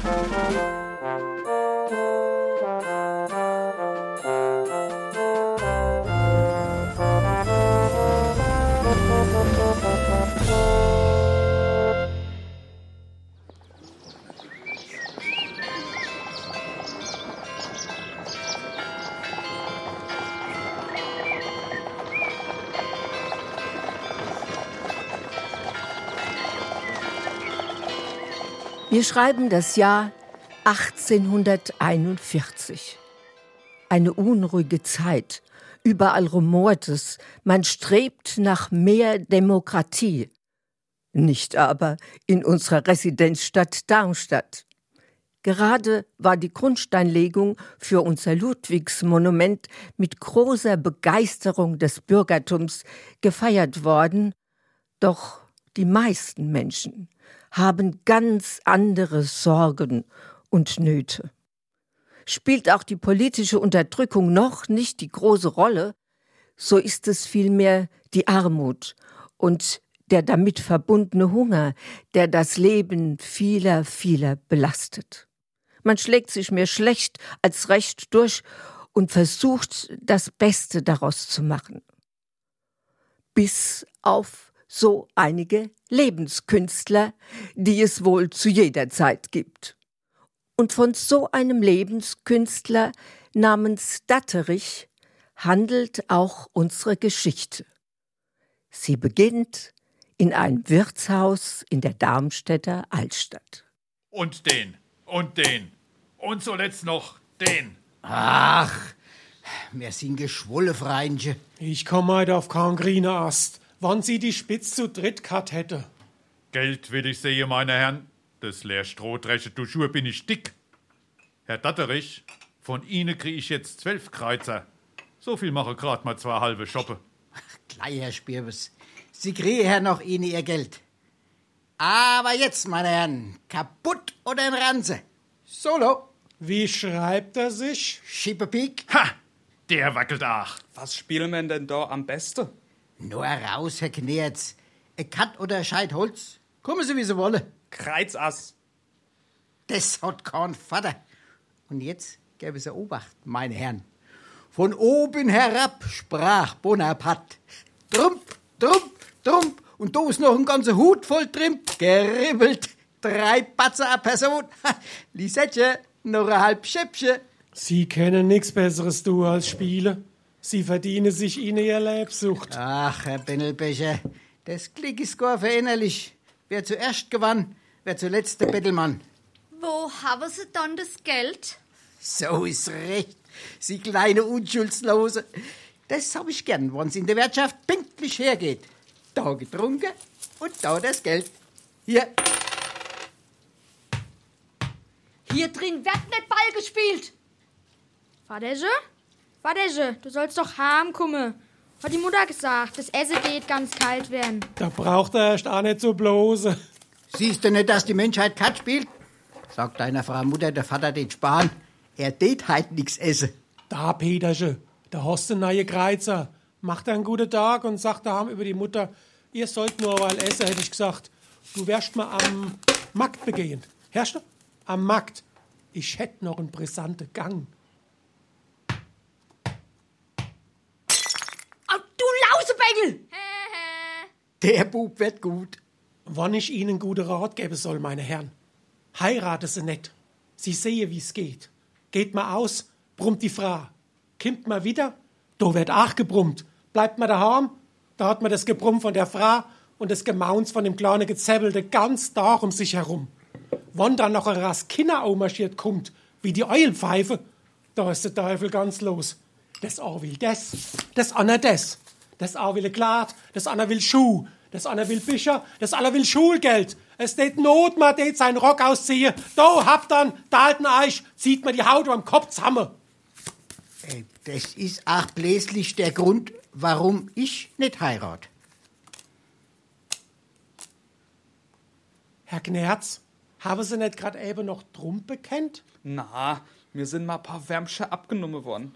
Wir schreiben das Jahr 1841. Eine unruhige Zeit. Überall rumort es. Man strebt nach mehr Demokratie. Nicht aber in unserer Residenzstadt Darmstadt. Gerade war die Grundsteinlegung für unser Ludwigsmonument mit großer Begeisterung des Bürgertums gefeiert worden. Doch die meisten Menschen haben ganz andere Sorgen und Nöte. Spielt auch die politische Unterdrückung noch nicht die große Rolle, so ist es vielmehr die Armut und der damit verbundene Hunger, der das Leben vieler, vieler belastet. Man schlägt sich mehr schlecht als recht durch und versucht, das Beste daraus zu machen. Bis auf so einige Lebenskünstler, die es wohl zu jeder Zeit gibt. Und von so einem Lebenskünstler namens Datterich handelt auch unsere Geschichte. Sie beginnt in einem Wirtshaus in der Darmstädter Altstadt. Und den. Und zuletzt noch den. Ach, wir sind geschwolle, Freundchen. Ich komm heute auf keinen grünen Ast. Wann sie die Spitz zu dritt gehabt hätte. Geld will ich sehen, meine Herren. Das leer Strohdresche du Schuhe bin ich dick. Herr Datterich, von Ihnen krieg ich jetzt 12 Kreuzer. So viel mache grad mal 2 halbe Schoppe. Ach, gleich, Herr Spirbes. Sie kriegen ja noch Ihnen Ihr Geld. Aber jetzt, meine Herren, kaputt oder in Ranze? Solo. Wie schreibt er sich? Schippepiek. Ha! Der wackelt auch. Was spielen wir denn da am besten? Nur raus, Herr Knerz. Ein Katt oder ein Scheit Holz. Kommen Sie, wie Sie wollen. Kreizass. Das hat kein Vater. Und jetzt gäbe es Obacht, meine Herren. Von oben herab sprach Bonaparte. Trump, trump, trump. Und da ist noch ein ganzer Hut voll Trimp. Geribbelt. 3 Batzer a Person. Lisettchen, noch ein halb Schäppchen. Sie kennen nichts Besseres, du, als Spiele. Sie verdienen sich ihnen ihr Lebsucht. Ach, Herr Bennelbecher, das Glück ist gar verinnerlich. Wer zuerst gewann, wer zuletzt der Bettelmann. Wo haben Sie dann das Geld? So ist recht, Sie kleine Unschuldslose. Das hab ich gern, wenn's in der Wirtschaft pünktlich hergeht. Da getrunken und da das Geld. Hier. Hier drin wird nicht Ball gespielt. Vaterje, du sollst doch heimkommen. Hat die Mutter gesagt, das Essen geht ganz kalt werden. Da braucht er erst auch nicht so bloße. Siehst du nicht, dass die Menschheit Kat spielt? Sagt deiner Frau Mutter, der Vater den sparen. Er tät halt nix essen. Da, Petersche, da hast du neue Kreuzer. Macht einen guten Tag und sagt daheim über die Mutter, ihr sollt nur weil essen, hätte ich gesagt. Du wärst mal am Markt begehen. Hörst du? Am Markt. Ich hätt noch einen brisanten Gang. Du Lausebengel! Der Bub wird gut. Wann ich Ihnen gute Rat geben soll, meine Herren. Heirate sie nicht. Sie sehe, wie's geht. Geht mal aus, brummt die Frau. Kimmt mal wieder, da wird auch gebrummt. Bleibt mal daheim, da hat man das Gebrumm von der Frau und das Gemauns von dem kleinen Gezäbbelte ganz Tag um sich herum. Wann dann noch ein Rast Kinder marschiert kommt, wie die Eulenpfeife, da ist der Teufel ganz los. Das eine will das andere das. Das eine will ein Glad, das andere will Schuh, das andere will Bücher, das andere will Schulgeld. Es tät Not, man tät seinen Rock ausziehen. Da habt dann, da alten Eich, zieht man die Haut am Kopf zusammen. Das ist auch bläslich der Grund, warum ich nicht heirat. Herr Knerz, haben Sie nicht gerade eben noch Trumpe kennt? Na, mir sind mal ein paar Wärmsche abgenommen worden.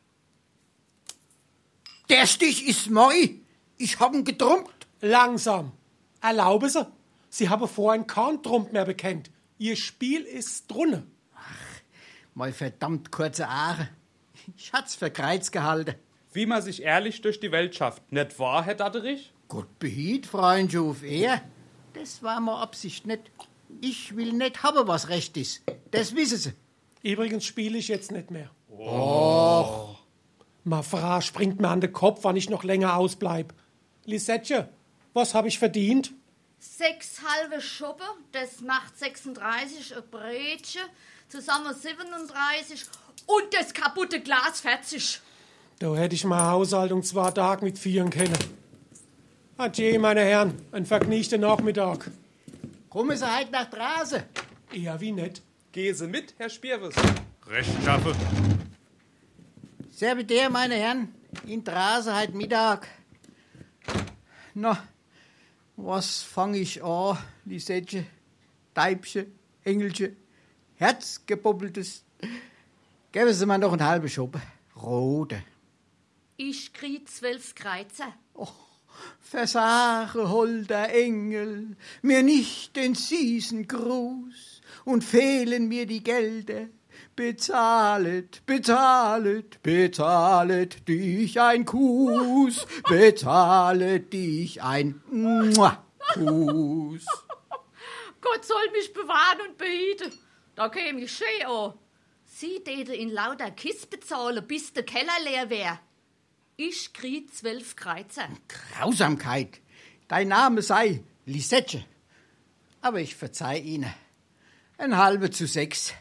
Der Stich ist moi. Ich hab ihn getrunken. Langsam. Erlaube Sie. Sie haben vorhin keinen Trump mehr bekennt. Ihr Spiel ist drunne. Mal verdammt kurze Aare. Ich hat's für Kreuz gehalten. Wie man sich ehrlich durch die Welt schafft. Nicht wahr, Herr Datterich? Gott behielt, Freund Schuf, er. Das war mal Absicht nicht. Ich will nicht haben, was recht ist. Das wissen Sie. Übrigens spiele ich jetzt nicht mehr. Och. Ma Fra springt mir an den Kopf, wann ich noch länger ausbleib. Lisette, was hab ich verdient? 6 halbe Schuppe, das macht 36, ein Brötchen, zusammen 37 und das kaputte Glas 40. Da hätte ich mal Haushaltung 2 Tage mit 4 können. Adieu, meine Herren, ein vergnügten Nachmittag. Kommen Sie heute nach draußen. Eher wie nicht. Gehen Sie mit, Herr Spierwes. Recht schaffe. Serviteur, meine Herren, in draußen heute Mittag. Na, was fang ich an, Lisette, Deibchen, Engelchen, Herzgebubbeltes. Geben Sie mir noch einen halben Schuppen. Rote. Ich krieg 12 Kreuzer. Versage, holder Engel, mir nicht den süßen Gruß und fehlen mir die Gelder. Bezahlet, bezahlet, bezahlet dich ein Kuss, bezahlet dich ein Kuss. Gott soll mich bewahren und behüten. Da käme ich schön an. Sie täte in lauter Kiss bezahlen, bis der Keller leer wär. Ich krieg 12 Kreuzer. Grausamkeit. Dein Name sei Lisette. Aber ich verzeih Ihnen. 5:6.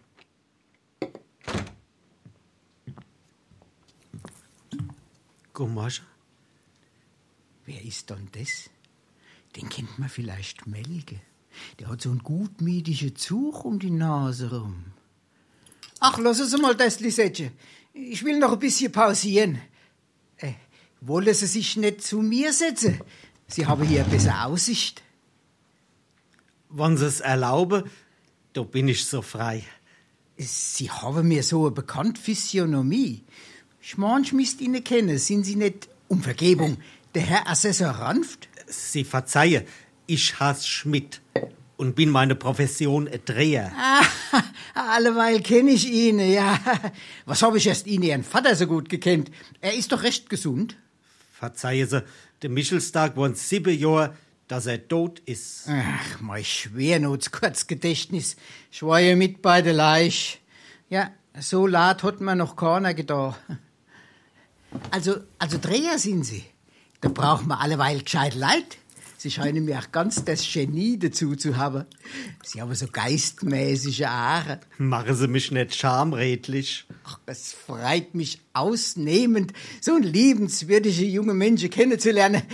Gummasche? Wer ist denn das? Den kennt man vielleicht Melke. Der hat so einen gutmütigen Zug um die Nase rum. Ach, lassen Sie mal das, Lisette. Ich will noch ein bisschen pausieren. Wollen Sie sich nicht zu mir setzen? Sie haben hier besser Aussicht. Wenn Sie es erlauben, da bin ich so frei. Sie haben mir so eine bekannte Physiognomie. Ich müsst Ihnen kennen. Sind Sie nicht, um Vergebung, der Herr Assessor Ranft? Sie verzeihe, ich heiß Schmidt und bin meine Profession ein Dreher. Alleweil kenne ich ihn, ja. Was habe ich erst ihn, Ihren Vater, so gut gekannt? Er ist doch recht gesund. Verzeihe Sie, der Michelstag wohnt 7 Jahre, dass er tot ist. Ach, mein Schwernots-Kurzgedächtnis. Ich war ja mit bei der Leich. Ja, so laut hat mir noch keiner gedacht. Also Dreher sind Sie. Da braucht man alleweil gescheit Leid. Sie scheinen mir auch ganz das Genie dazu zu haben. Sie haben so geistmäßige Haare. Machen Sie mich nicht schamredlich. Ach, es freut mich ausnehmend, so einen liebenswürdigen jungen Menschen kennenzulernen.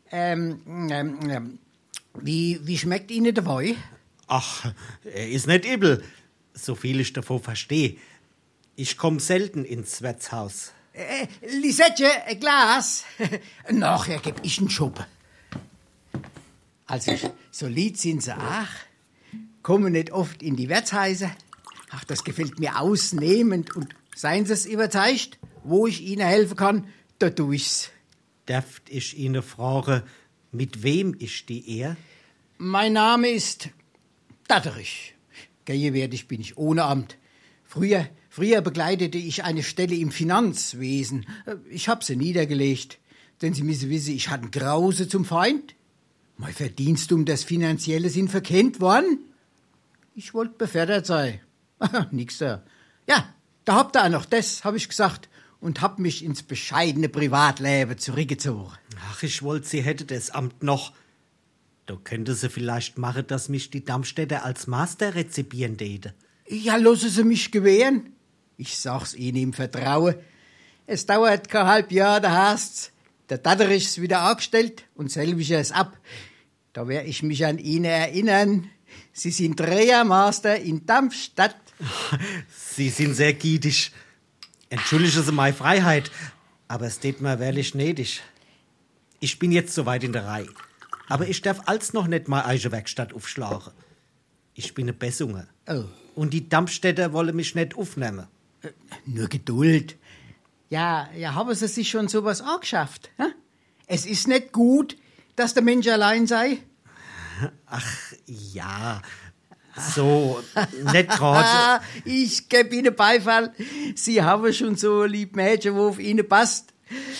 Wie schmeckt Ihnen der Wein? Ach, er ist nicht übel, so viel ich davon verstehe. Ich komm selten ins Wirtshaus. Lisette, ein Glas. Nachher geb ich einen Schuppen. Also, so lieb sind sie auch. Kommen nicht oft in die Wirtshäuser. Ach, das gefällt mir ausnehmend. Und seien Sie es überzeugt, wo ich Ihnen helfen kann, da tu ich's. Darf ich Ihnen fragen, mit wem ich die Ehr? Mein Name ist Datterich. Gegenwärtig bin ich ohne Amt. Früher begleitete ich eine Stelle im Finanzwesen. Ich hab sie niedergelegt. Denn Sie müssen wissen, ich hatte Grause zum Feind. Mein Verdienst um das Finanzielle sind verkennt worden. Ich wollte befördert sein. Nix da. Ja, da habt ihr auch noch das, hab ich gesagt. Und hab mich ins bescheidene Privatleben zurückgezogen. Ach, ich wollte, Sie hätte das Amt noch. Da könnte sie vielleicht machen, dass mich die Darmstädter als Master rezipieren täte. Ja, lassen Sie mich gewähren. Ich sag's Ihnen im Vertrauen. Es dauert kein halb Jahr, da heißt's, der Datterich ist wieder angestellt und selbiger ist ab. Da wär ich mich an Ihnen erinnern. Sie sind Drehermaster in Darmstadt. Sie sind sehr gietig. Entschuldigen Sie meine Freiheit, aber es tät mir wirklich nötig. Ich bin jetzt soweit in der Reihe. Aber ich darf als noch nicht mal eigene Werkstatt aufschlagen. Ich bin ein Bessunger. Oh. Und die Darmstädter wollen mich nicht aufnehmen. Nur Geduld. Ja, haben Sie sich schon sowas angeschafft? Hm? Es ist nicht gut, dass der Mensch allein sei. Ach, ja. So, nicht gerade. Ich gebe Ihnen Beifall. Sie haben schon so ein lieb Mädchen, wo auf Ihnen passt.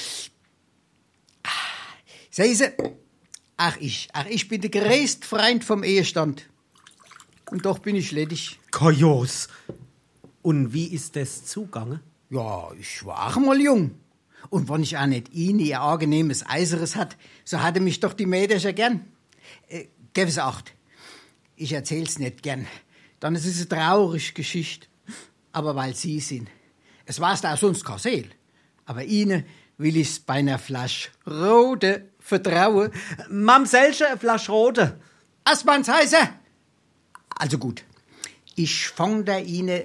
Sehen Sie, ich bin der größte Freund vom Ehestand. Und doch bin ich ledig. Kajos. Und wie ist das zugange? Ja, ich war auch mal jung. Und wenn ich auch nicht Ihnen ihr angenehmes Eiseres hat, so hatte mich doch die Mädchen ja gern. Geben Sie Acht. Ich erzähl's nicht gern. Dann ist es eine traurige Geschichte. Aber weil Sie sind. Es war's da auch sonst kein Seel. Aber Ihnen will ich's bei einer Flasche Rote vertrauen. Mamsellchen, eine Flasche Rote. Assmanns heiße. Also gut. Ich fang da Ihnen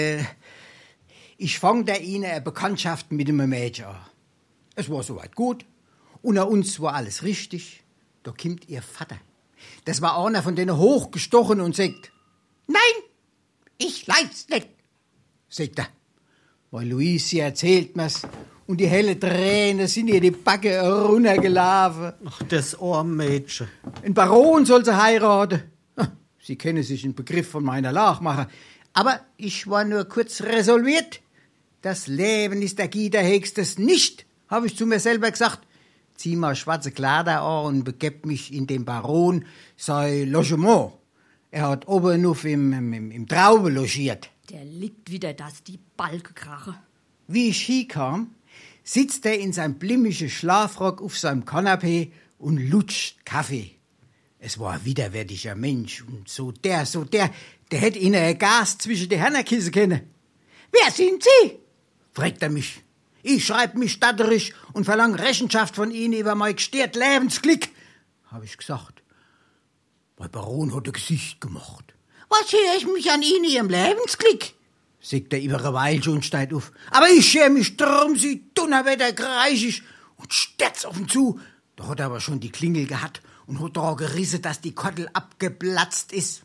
eine Bekanntschaft mit einem Mädchen an. Es war soweit gut. Unter uns war alles richtig. Da kommt Ihr Vater. Das war einer von denen hochgestochen und sagt, nein, ich leid's nicht, sagt er. Weil Luise erzählt mir's und die helle Tränen sind ihr die Backe runtergelaufen. Ach, das arme Mädchen. Ein Baron soll sie heiraten. Sie können sich einen Begriff von meiner Lage machen. Aber ich war nur kurz resolviert. Das Leben ist der Gitter höchstes nicht, habe ich zu mir selber gesagt. Zieh mal schwarze Kleider an und begeb mich in den Baron sein Logement. Er hat oben auf im Traube logiert. Der liegt wieder, dass die Balke krache. Wie ich hinkam, sitzt er in seinem blimmigen Schlafrock auf seinem Kanapee und lutscht Kaffee. Es war ein widerwärtiger Mensch und der hätte ihnen ein Gas zwischen die Hörner kissen können. Wer sind Sie? Fragt er mich. Ich schreib mich statterisch und verlang Rechenschaft von Ihnen über mein gestört Lebensglück, hab ich gesagt. Der Baron hat ein Gesicht gemacht. Was schäme ich mich an Ihnen, Ihrem Lebensglück? Sagt er über eine Weile und steigt auf. Aber ich schäme mich drum, Sie Donnerwetter kreischig und stürzt auf ihn zu. Da hat er aber schon die Klingel gehabt und hat daran gerissen, dass die Kottel abgeplatzt ist.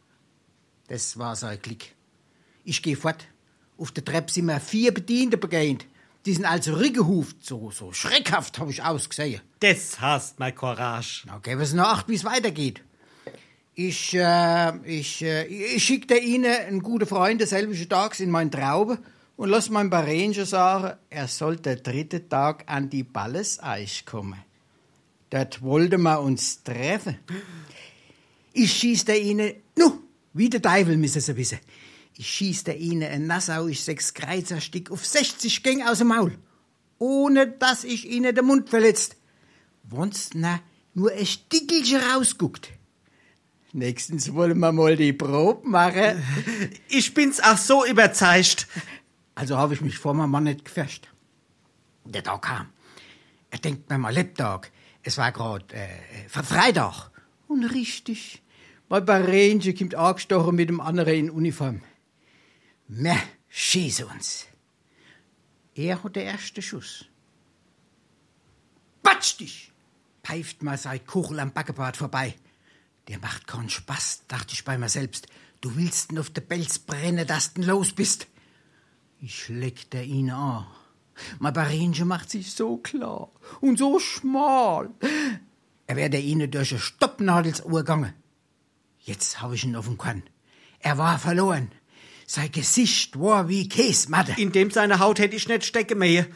Das war sein Glück. Ich geh fort. Auf der Treppe sind mir 4 Bediente begegnet. Die sind also rückgehuft, so schreckhaft hab ich ausgesehen. Das hast mein Courage. Na, geben Sie noch Acht, wie's weitergeht. Ich schickte Ihnen einen guten Freund desselben Tags in mein Traube und lass meinem Barenchen sagen, er soll der 3. Tag an die Balleseich kommen. Dort wollten wir uns treffen. Ich schießte Ihnen, wie der Teufel müssen Sie wissen. Ich schießte Ihnen ein nassauisch 6 Kreuzerstück auf 60 Gänge aus dem Maul, ohne dass ich Ihnen den Mund verletzt. Wenn's nur ein Stickelchen rausguckt. Nächstens wollen wir mal die Probe machen. Ich bin's auch so überzeugt. Also habe ich mich vor meinem Mann nicht gefärscht. Der Tag kam. Er denkt mir mal Lebtag. Es war grad Freitag. Und richtig, mein Barenchen kommt angestochen mit dem anderen in Uniform. Wir schießen uns. Er hat den ersten Schuss. Batsch dich! Pfeift mal sein Kuchel am Backebart vorbei. Der macht keinen Spaß, dachte ich bei mir selbst. Du willst ihn auf den Pelz brennen, dass du los bist. Ich leckte ihn an. Mein Barenchen macht sich so klar und so schmal. Er wäre ihnen durch eine Stoppnadel ins Ohr gegangen. Jetzt hab ich ihn auf dem Korn. Er war verloren. Sein Gesicht war wie Käsematte. In dem seine Haut hätte ich nicht stecken mehr.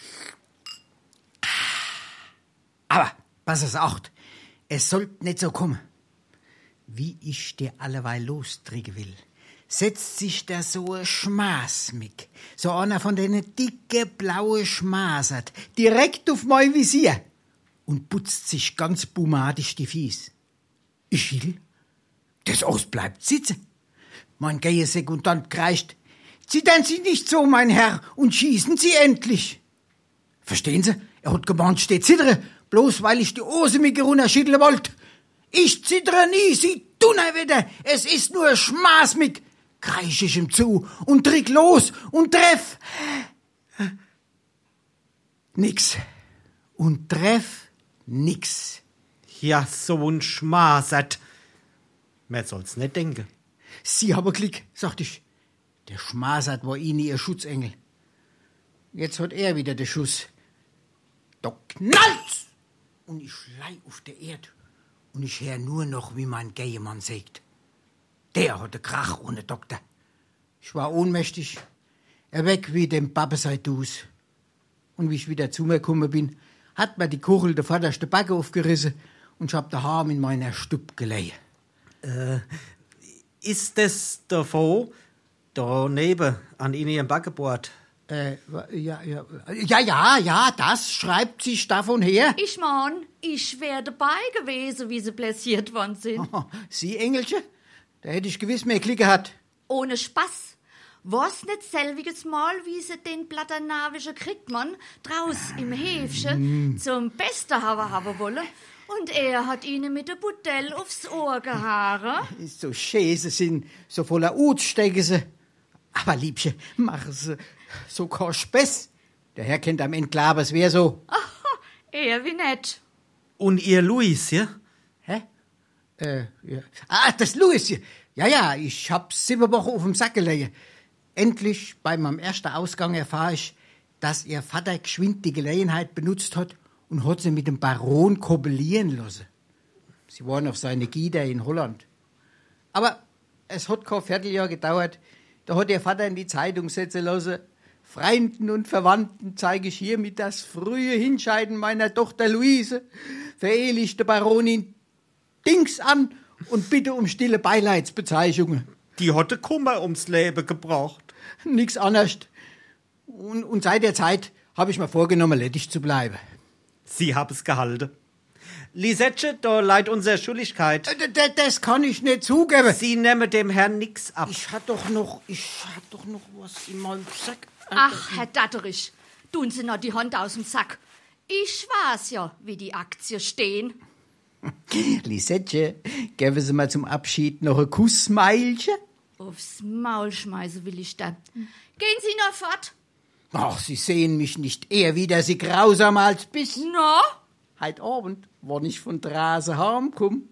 Aber, pass es acht, es sollte nicht so kommen. Wie ich dir alleweil lostriegen will, setzt sich da so ein Schmaß mit. So einer von denen dicke, blaue Schmasert, direkt auf mein Visier und putzt sich ganz bumadisch die Fies. Ich schiel, das Aus bleibt sitzen. Mein Gehesekundant kreischt, zittern Sie nicht so, mein Herr, und schießen Sie endlich. Verstehen Sie? Er hat gemeint, steht zittere, bloß weil ich die Hose mit runterschütteln wollt. Ich zittere nie, Sie Donnerwetter, es ist nur Schmaß mit, kreisch ich ihm zu und trick los und treff. Nix. Und treff nix. Ja, so ein Schmasert. Man soll's nicht denken. Sie haben Glück, sagt ich. Der Schmasert war Ihnen Ihr Schutzengel. Jetzt hat er wieder den Schuss. Da knallt's! Und ich schlei auf der Erde. Und ich hör nur noch, wie mein Gehemann sagt. der hatte Krach ohne Doktor. Ich war ohnmächtig, weg wie dem Babbeseidus. Und wie ich wieder zu mir gekommen bin, hat mir die Kuchel der vorderste Backe aufgerissen und ich hab daheim in meiner Stube gelegen. Ist das davon, da neben, an Ihrem Backebord? Ja, das schreibt sich davon her. Ich mein, ich wär dabei gewesen, wie sie blessiert worden sind. Oh, Sie, Engelchen? Da hätte ich gewiss mehr Glück gehabt. Ohne Spaß. Was nicht selbiges Mal, wie sie den Platternavischen Kriegmann draus im Häfchen zum Besten haben wollen. Und er hat ihnen mit der Budell aufs Ohr gehauen. So schön sie sind, so voller Ut stecken sie. Aber Liebchen, machen sie so kein Spaß. Der Herr kennt am Ende klar, es wär so. Aha, er wie nett. Und ihr Luis, ja? Hä? Ja. Das Louis hier. Ja, ich hab's 7 Wochen auf dem Sack gelegen. Endlich, bei meinem ersten Ausgang, erfahre ich, dass ihr Vater geschwind die Gelegenheit benutzt hat und hat sie mit dem Baron koppelieren lassen. Sie waren auf seine Gieder in Holland. Aber es hat kein Vierteljahr gedauert. Da hat ihr Vater in die Zeitung setzen lassen: Freunden und Verwandten zeige ich hiermit das frühe Hinscheiden meiner Tochter Luise, verehelichte Baronin Dings an und bitte um stille Beileidsbezeichnungen. Die hatte Kummer ums Leben gebracht. Nix anderes. Und seit der Zeit habe ich mir vorgenommen, ledig zu bleiben. Sie haben es gehalten. Lisette, da leid unsere Schuldigkeit. Das kann ich nicht zugeben. Sie nehmen dem Herrn nix ab. Ich hatte doch noch was in meinem Sack. Ach, Herr Datterich, tun Sie noch die Hand aus dem Sack. Ich weiß ja, wie die Aktien stehen. Lisette, geben Sie mal zum Abschied noch ein Kussmeilchen? Aufs Maul schmeißen will ich dann. Gehen Sie noch fort. Ach, Sie sehen mich nicht eher wieder, Sie grausamer als bis. No? Heut Abend, wann ich von Drase heimkomm.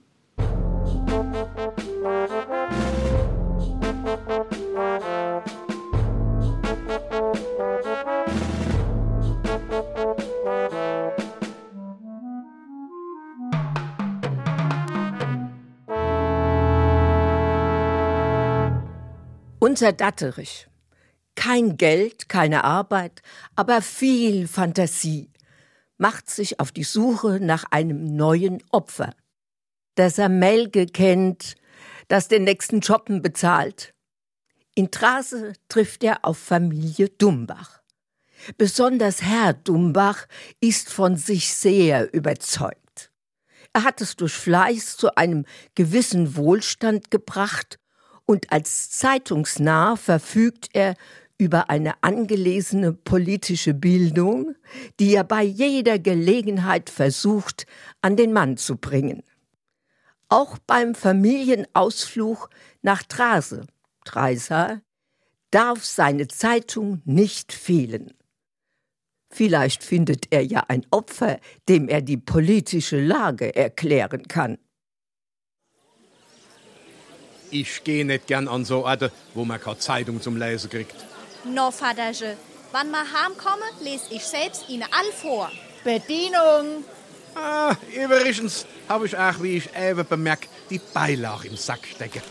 Unser Datterich. Kein Geld, keine Arbeit, aber viel Fantasie. Macht sich auf die Suche nach einem neuen Opfer. Das er Melke kennt, das den nächsten Schoppen bezahlt. In Trase trifft er auf Familie Dumbach. Besonders Herr Dumbach ist von sich sehr überzeugt. Er hat es durch Fleiß zu einem gewissen Wohlstand gebracht und als Zeitungsnarr verfügt er über eine angelesene politische Bildung, die er bei jeder Gelegenheit versucht, an den Mann zu bringen. Auch beim Familienausflug nach Trase, Treisa, darf seine Zeitung nicht fehlen. Vielleicht findet er ja ein Opfer, dem er die politische Lage erklären kann. Ich gehe nicht gern an so Orte, wo man keine Zeitung zum Lesen kriegt. No, Vaterche, wann wir heimkommen, lese ich selbst Ihnen all vor. Bedienung! Übrigens habe ich auch, wie ich eben bemerkt, die Beilage im Sack stecken.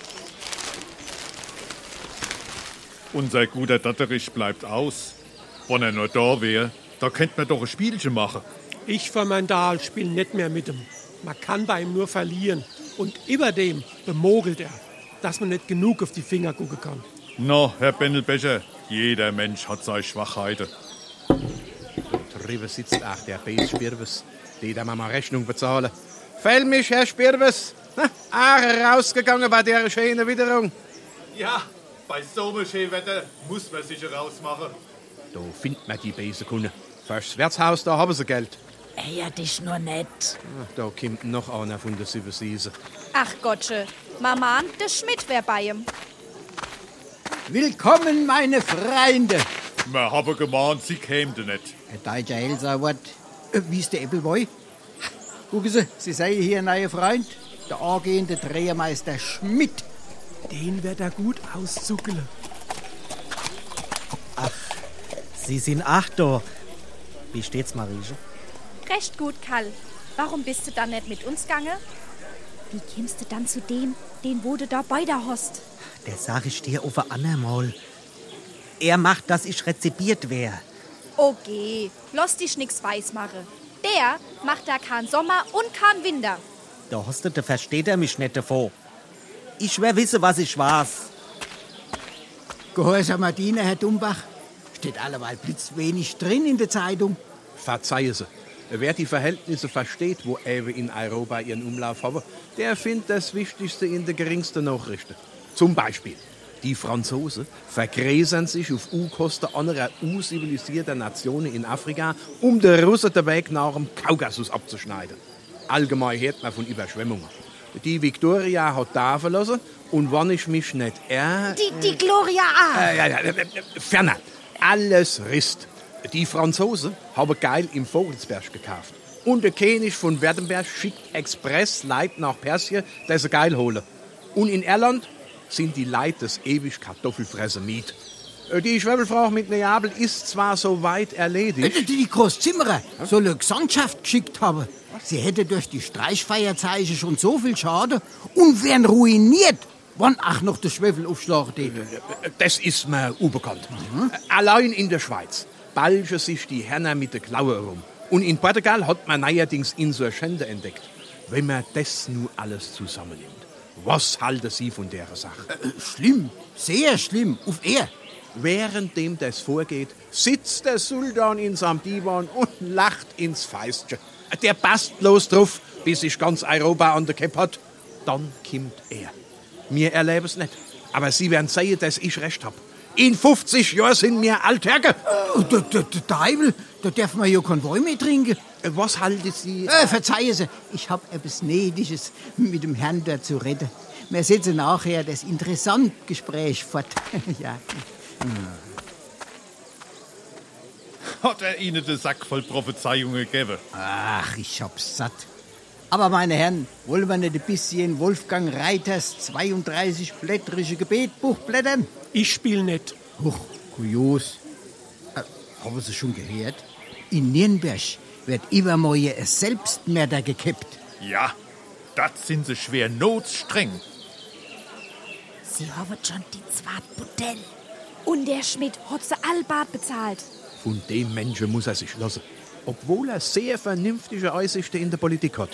Unser guter Datterich bleibt aus. Wenn er nur da wäre, da könnte man doch ein Spielchen machen. Ich für mein Dahl spiel nicht mehr mit ihm. Man kann bei ihm nur verlieren. Und überdem bemogelt er, dass man nicht genug auf die Finger gucken kann. No, Herr Bendelbecher, jeder Mensch hat seine Schwachheiten. Da drüben sitzt auch der Bes-Spirwes. Die da mal Rechnung bezahlen. Fäll mich, Herr Spirwes. Auch rausgegangen bei der schönen Witterung. Ja, bei so einem schönen Wetter muss man sich rausmachen. Da findet man die Besenkunde. Fürs Wirtshaus, da haben sie Geld. Ja, dich nur nicht. Da kommt noch einer von der Silversiese. Ach Gottsche, Mama, der Schmidt wär bei ihm. Willkommen, meine Freunde. Wir haben gemahnt, sie kämen nicht. Ein deutscher Hälserwort. Wie ist der Äppelboy? Gucken Sie, Sie sehen hier ein neuer Freund. Der angehende Drehermeister Schmidt. Den wird er gut auszuckeln. Ach, Sie sind da. Wie steht's, Marieche? Recht gut, Karl. Warum bist du dann nicht mit uns gegangen? Wie kämst du dann zu dem, den wo du da bei der hast? Der sag ich dir auf ein andermal. Er macht, dass ich rezipiert wär. Okay, lass dich nix weiß machen. Der macht da keinen Sommer und keinen Winter. Da hostete versteht er mich nicht davor. Ich wär wisse, was ich weiß. Gehorsamer Diener, Herr Dumbach. Steht alleweil blitzwenig drin in der Zeitung. Verzeihen Sie. Wer die Verhältnisse versteht, wo Ewe in Europa ihren Umlauf haben, der findet das Wichtigste in der geringsten Nachrichten. Zum Beispiel, die Franzosen vergräsern sich auf U-Kosten anderer U-zivilisierter Nationen in Afrika, um den Russen den Weg nach dem Kaukasus abzuschneiden. Allgemein hört man von Überschwemmungen. Die Victoria hat da verlassen und wenn ich mich nicht irre... Die Gloria A. Ferner, alles Rist. Die Franzosen haben Geil im Vogelsberg gekauft. Und der König von Werdenberg schickt Express Leute nach Persien, die sie Geil holen. Und in Irland sind die Leute des ewig Kartoffelfressen Miet. Die Schwebelfrau mit Neapel ist zwar so weit erledigt... Die Großzimmerer soll eine Gesandtschaft geschickt haben. Sie hätte durch die Streichfeierzeichen schon so viel Schaden und wären ruiniert, wann auch noch der Schwefel aufschlagen täte. Das ist mir unbekannt. Allein in der Schweiz balgen sich die Herren mit der Klaue herum. Und in Portugal hat man neuerdings Insurgente entdeckt. Wenn man das nur alles zusammennimmt, was halten Sie von der Sache? Schlimm, sehr schlimm, auf er. Währenddem das vorgeht, sitzt der Sultan in seinem Divan und lacht ins Feistchen. Der passt bloß drauf, bis sich ganz Europa an der Kepp hat. Dann kommt er. Wir erleben es nicht. Aber Sie werden sehen, dass ich recht hab. In 50 Jahren sind wir Altherge. Der Teufel, da darf man ja kein Wein mehr trinken. Was halten Sie? Verzeihen Sie, ich hab etwas Nötiges mit dem Herrn da zu reden. Wir setzen nachher das interessante Gespräch fort. Ja. Hat er Ihnen den Sack voll Prophezeiungen gegeben? Ach, ich hab's satt. Aber, meine Herren, wollen wir nicht ein bisschen Wolfgang Reiters 32-blättrige Gebetbuch blättern? Ich spiel nicht. Huch, kurios. Haben Sie schon gehört? In Nürnberg wird übermorgen ein Selbstmörder gekippt. Ja, das sind sie schwer notstreng. Sie haben schon die zweite Bordell. Und der Schmidt hat sie allbart bezahlt. Von dem Menschen muss er sich lassen. Obwohl er sehr vernünftige Aussichten in der Politik hat.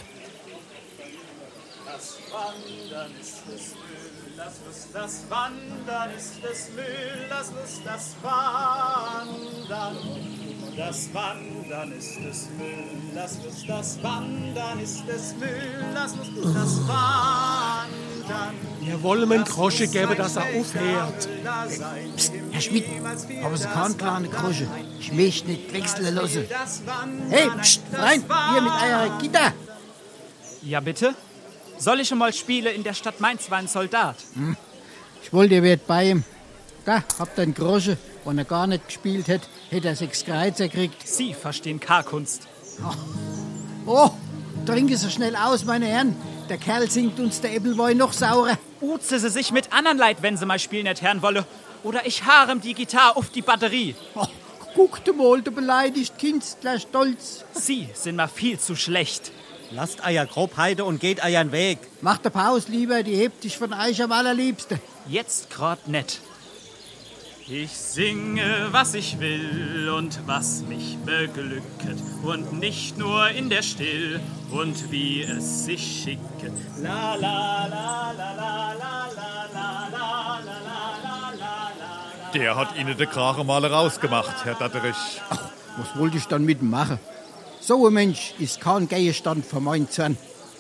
Das Wandern ist des Müllers Lust, das Wandern ist des Müllers Lust, das Wandern. Das Wandern ist des Müllers Lust, das Wandern ist des Müllers Lust, das Wandern. Wir wollen ihm Grosche geben, dass er aufhört. Psst, Herr Schmidt, haben Sie keinen kleinen Grosche? Ich möchte nicht wechseln lassen. Hey, psst, rein, hier mit eurer Gitter. Ja, bitte? Soll ich einmal spielen? In der Stadt Mainz war ein Soldat. Ich wollte, ihr wärt bei ihm. Da, habt ihr einen Grosche. Wenn er gar nicht gespielt hätte, hätte er 6 Kreuzer gekriegt. Sie verstehen K-Kunst. Oh, trinken Sie schnell aus, meine Herren. Der Kerl singt uns der Äppelwein noch saurer. Uze sie sich mit anderen Leid, wenn sie mal spielen nicht hören wolle. Oder ich harem die Gitarre auf die Batterie. Oh, guckte mal, der beleidigt Künstler stolz. Sie sind mal viel zu schlecht. Lasst euer Grobheide und geht euren Weg. Macht der Pause lieber, die hebt dich von euch am allerliebsten. Jetzt grad nett. Ich singe, was ich will und was mich beglücket und nicht nur in der Still und wie es sich schicke. La la la la la la la la la la la. Der hat Ihnen den Krachen mal rausgemacht, Herr Datterich. Ach, was wollte ich dann mit ihm machen? So ein Mensch ist kein Gegenstand für meinen Zorn.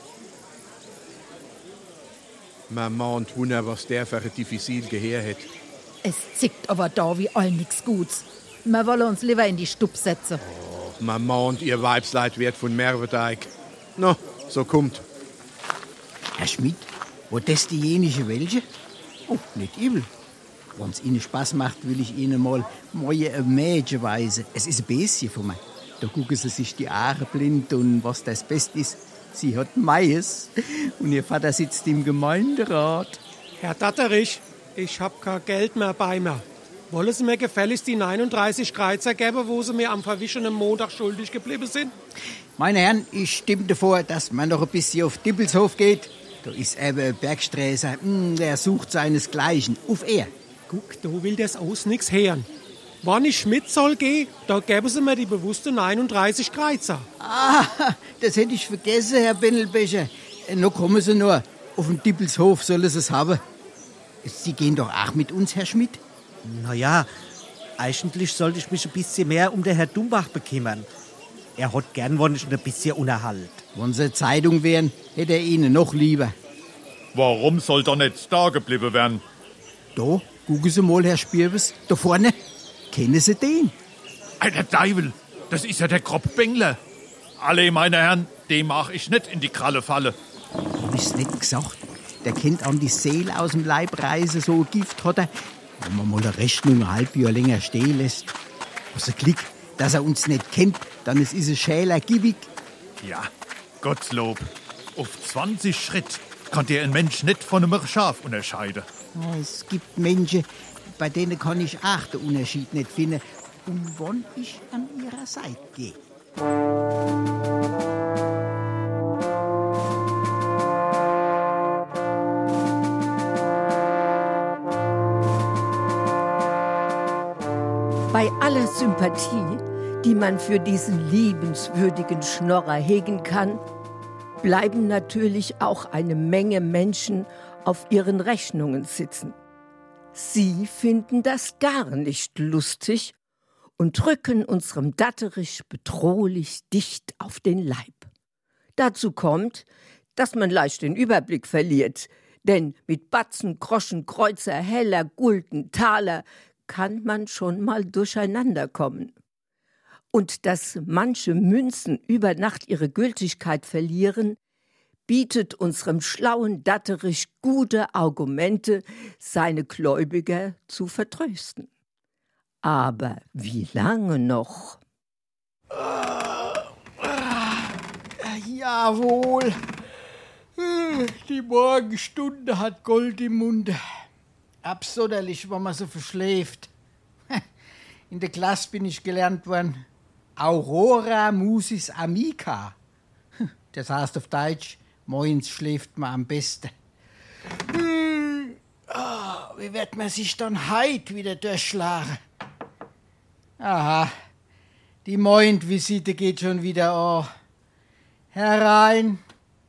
Man mahnt wunder, was der für ein diffizil Gehör hat. Es zickt aber da wie all nix Guts. Wir wollen uns lieber in die Stub setzen. Oh, man mahnt, ihr Weibsleid wird von Merwedeig. No, so kommt. Herr Schmidt, wo das diejenige welche? Oh, nicht übel. Wenn es Ihnen Spaß macht, will ich Ihnen mal ein Mädchen weisen. Es ist ein bisschen von mir. Da gucken Sie sich die Haare blind und was das Beste ist. Sie hat Mais und Ihr Vater sitzt im Gemeinderat. Herr Datterich, ich hab kein Geld mehr bei mir. Wollen Sie mir gefälligst die 39 Kreuzer geben, wo Sie mir am verwischenen Montag schuldig geblieben sind? Meine Herren, ich stimme davor, dass man noch ein bisschen auf Dippelshof geht. Da ist eben ein Bergsträßer, der sucht seinesgleichen. Auf er. Guck, da will das aus nix hören. Wann ich mit soll gehen, da gäbe sie mir die bewusste 39 Kreuzer. Ah, das hätte ich vergessen, Herr Bennelbecher. Noch kommen Sie nur. Auf dem Dippelshof sollen Sie es haben. Sie gehen doch auch mit uns, Herr Schmidt? Na ja, eigentlich sollte ich mich ein bisschen mehr um den Herr Dumbach bekümmern. Er hat gern, wenn ich ein bisschen Unterhalt. Wenn Sie Zeitung wären, hätte er Ihnen noch lieber. Warum soll er nicht da geblieben werden? Da, gucken Sie mal, Herr Spierbes, da vorne. Kennen Sie den? Der Teufel, das ist ja der Kropp-Bengler. Alle, meine Herren, dem mach ich nicht in die Kralle falle. Hab ich's nicht gesagt? Der kennt an die Seele aus dem Leib reisen, so ein Gift hat er. Wenn man mal eine Rechnung ein halbes Jahr länger stehen lässt. Was ein Glück, dass er uns nicht kennt, dann ist es Schäler giebig. Ja, Gottlob. Auf 20 Schritt kann der ein Mensch nicht von einem Schaf unterscheiden. Oh, es gibt Menschen, bei denen kann ich auch den Unterschied nicht finden. Und wann ich an ihrer Seite gehe. Bei aller Sympathie, die man für diesen liebenswürdigen Schnorrer hegen kann, bleiben natürlich auch eine Menge Menschen auf ihren Rechnungen sitzen. Sie finden das gar nicht lustig und drücken unserem Datterich bedrohlich dicht auf den Leib. Dazu kommt, dass man leicht den Überblick verliert, denn mit Batzen, Groschen, Kreuzer, Heller, Gulden, Taler kann man schon mal durcheinander kommen. Und dass manche Münzen über Nacht ihre Gültigkeit verlieren, bietet unserem schlauen Datterich gute Argumente, seine Gläubiger zu vertrösten. Aber wie lange noch? Jawohl. Die Morgenstunde hat Gold im Munde. Absonderlich, wenn man so verschläft. In der Klasse bin ich gelernt worden. Aurora musis amica. Das heißt auf Deutsch, morgens schläft man am besten. Wie wird man sich dann heut wieder durchschlagen? Aha, die Moindvisite geht schon wieder an. Herein.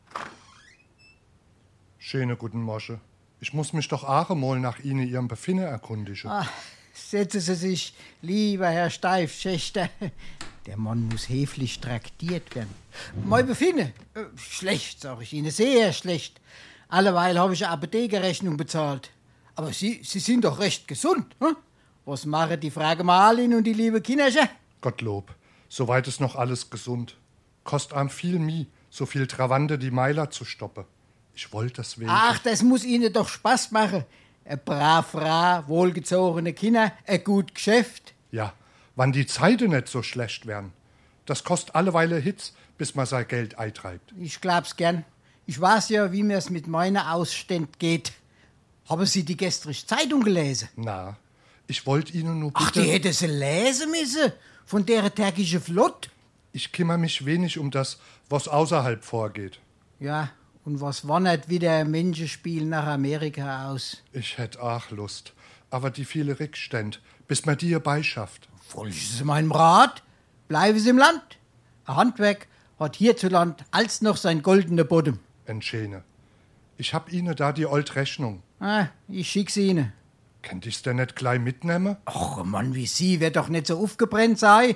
Schöne guten Morgen. Ich muss mich doch auch mal nach Ihnen Ihrem Befinden erkundigen. Setzen Sie sich, lieber Herr Steifschächter. Der Mann muss höflich traktiert werden. Mein Befinden? Schlecht, sag ich Ihnen, sehr schlecht. Alleweil habe ich eine Apothekerrechnung bezahlt. Aber Sie sind doch recht gesund. Hm? Was machen die Frage Marlin und die liebe Kinderchen? Gottlob, soweit ist noch alles gesund. Kost einem viel Mie, so viel Travante die Meiler zu stoppen. Ich wollte das wegen. Ach, das muss Ihnen doch Spaß machen. Eine brav Frau, wohlgezogene Kinder, ein gut Geschäft. Ja, wann die Zeiten nicht so schlecht werden. Das kostet alleweile Hitz, bis man sein Geld eintreibt. Ich glaub's gern. Ich weiß ja, wie mir's mit meiner Ausständ geht. Haben Sie die gestrige Zeitung gelesen? Na, ich wollte Ihnen nur bitte... Ach, die hätte sie lesen müssen, von der türkischen Flott. Ich kümmere mich wenig um das, was außerhalb vorgeht. Ja, und was wandert wieder ein Menschenspiel nach Amerika aus? Ich hätt auch Lust, aber die viele Rückstände, bis man die beischafft. Folgen Sie meinem Rat, bleiben Sie im Land. Ein Handwerk hat hierzuland als noch sein goldener Boden. Entschene. Ich hab Ihnen da die old Rechnung. Ich schick sie Ihnen. Könnt ich's denn nicht gleich mitnehmen? Och, ein Mann wie Sie wird doch nicht so aufgebrennt sein.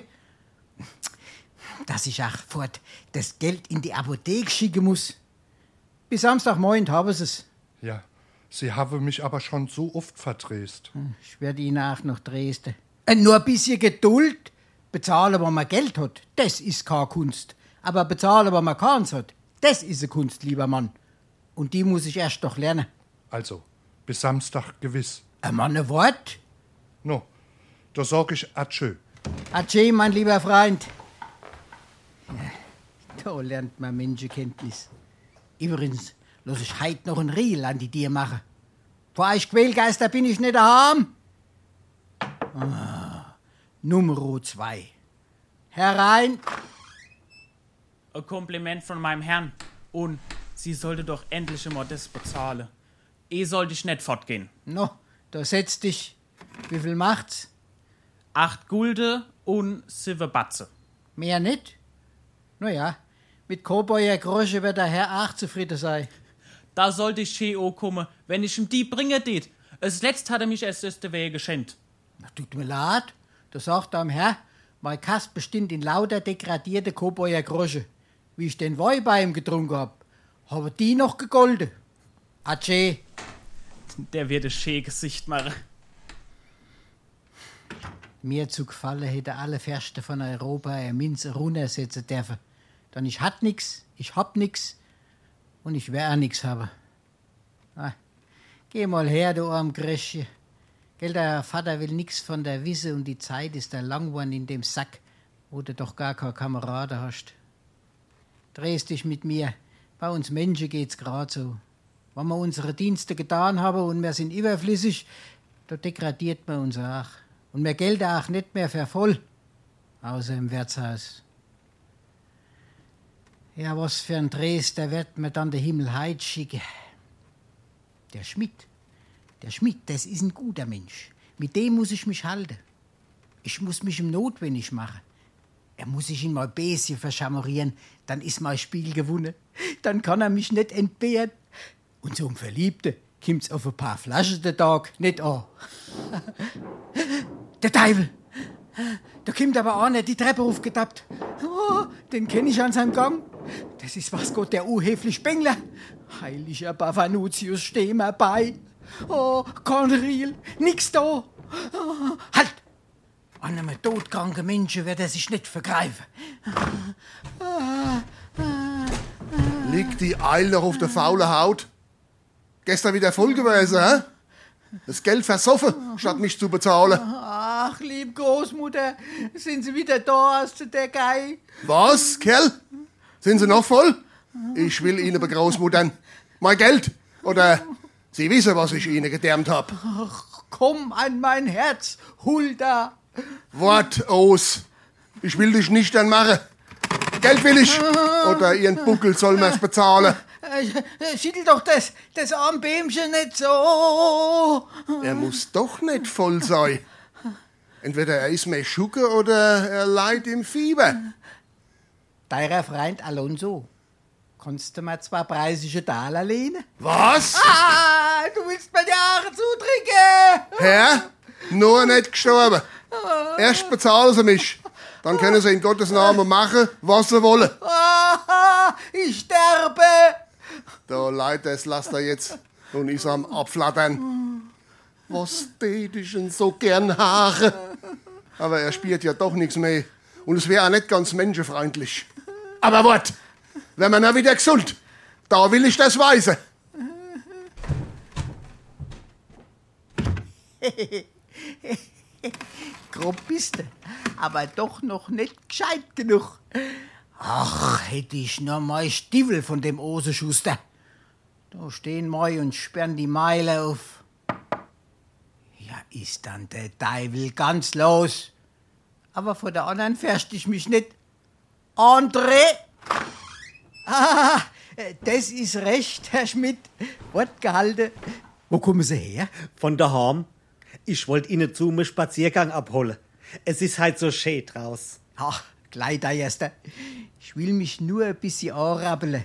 Dass ich auch fort das Geld in die Apotheke schicken muss. Bis Samstagmorgen haben Sie es. Ja, Sie haben mich aber schon so oft verdreht. Ich werde Ihnen auch noch Dresden. Nur ein bisschen Geduld. Bezahlen, wenn man Geld hat, das ist keine Kunst. Aber bezahlen, wenn man keins hat, das ist eine Kunst, lieber Mann. Und die muss ich erst noch lernen. Also, bis Samstag gewiss. Ein Mann, ein Wort? No, da sag ich Adieu. Adieu, mein lieber Freund. Da lernt man Menschenkenntnis. Übrigens, lass ich heut noch ein Riel an die Tier machen. Vor euch Quälgeister bin ich nicht daheim. Nummer 2. Herein. Ein Kompliment von meinem Herrn. Und Sie sollte doch endlich immer das bezahlen. Sollte ich nicht fortgehen. No, da setz dich. Wie viel macht's? 8 Gulden und 7 Batze. Mehr nicht? Ja, mit Cowboyer Grosche wird der Herr auch zufrieden sein. Da sollte ich Cheo kommen, wenn ich ihm die bringen tät. Das letzte hat er mich erst aus der Wehe geschenkt. Tut mir leid, da sagt am Herr, mein Kast bestimmt in lauter degradierte Cowboyer Grosche. Wie ich den Wein bei ihm getrunken habe die noch gegolden. Adieu. Der wird ein schön Gesicht machen. Mir zu gefallen hätte alle Fürsten von Europa eine Minze runtersetzen dürfen. Dann ich hat nix, ich hab nix und ich wär auch nix haben. Geh mal her, du arm Gräschchen. Gell, der Vater will nix von der Wisse und die Zeit ist da lang worden in dem Sack, wo du doch gar keine Kameraden hast. Drehst dich mit mir. Bei uns Menschen geht's grad so. Wenn wir unsere Dienste getan haben und wir sind überflüssig, da degradiert man uns auch. Und wir gelten auch nicht mehr für voll, außer im Wirtshaus. Ja, was für ein Dres, der wird mir dann der Himmel heit schicken. Der Schmidt, das ist ein guter Mensch. Mit dem muss ich mich halten. Ich muss mich ihm notwendig machen. Er muss sich in mein Bäschen verschamorieren, dann ist mein Spiel gewonnen. Dann kann er mich nicht entbehren. Und so ein Verliebter kommt's auf ein paar Flaschen den Tag nicht an. Der Teufel! Da kommt aber einer die Treppe aufgetappt. Oh, den kenn ich an seinem Gang. Das ist was Gott, der unhöfliche Spengler. Heiliger Bavanutius, steh mir bei. Oh, kein Riel, nix da. Oh, halt! An einem todkranken Menschen wird er sich nicht vergreifen. Liegt die Eil noch auf der faulen Haut? Gestern wieder voll gewesen, hä? Das Geld versoffen, statt mich zu bezahlen. Ach, lieb Großmutter, sind Sie wieder da aus der Gei? Was, Kerl? Sind Sie noch voll? Ich will Ihnen begroßmuttern. Mein Geld. Oder Sie wissen, was ich Ihnen gedärmt hab. Ach, komm an mein Herz, Hulda. Wort aus. Ich will dich nicht machen. Geld will ich. Oder Ihren Buckel soll mir's bezahlen. Schüttel doch das Armbämchen nicht so. Er muss doch nicht voll sein. Entweder er ist mehr Schucke oder er leidet im Fieber. Deiner Freund Alonso, kannst du mir 2 preisige Taler lehnen? Was? Du willst mir die Haare zutrinken. Herr, nur nicht gestorben. Erst bezahlen Sie mich. Dann können Sie in Gottes Namen machen, was Sie wollen. Ich sterbe. Da leidet das Laster jetzt und ist am Abflattern. Was tät ich denn so gern Haare? Aber er spielt ja doch nichts mehr. Und es wäre auch nicht ganz menschenfreundlich. Aber wart, wenn man wieder gesund, da will ich das weisen. Grob bist du, aber doch noch nicht gescheit genug. Ach, hätte ich nur mal Stiefel von dem Osenschuster. Da stehen moi und sperren die Meile auf. Ja, ist dann der Teufel ganz los. Aber vor der anderen fürchte ich mich nicht. André! Das ist recht, Herr Schmidt. Wort gehalten. Wo kommen Sie her? Von daheim. Ich wollte Ihnen zu einem Spaziergang abholen. Es ist halt so schön draus. Ach, gleich da erster. Ich will mich nur ein bisschen anrabbeln.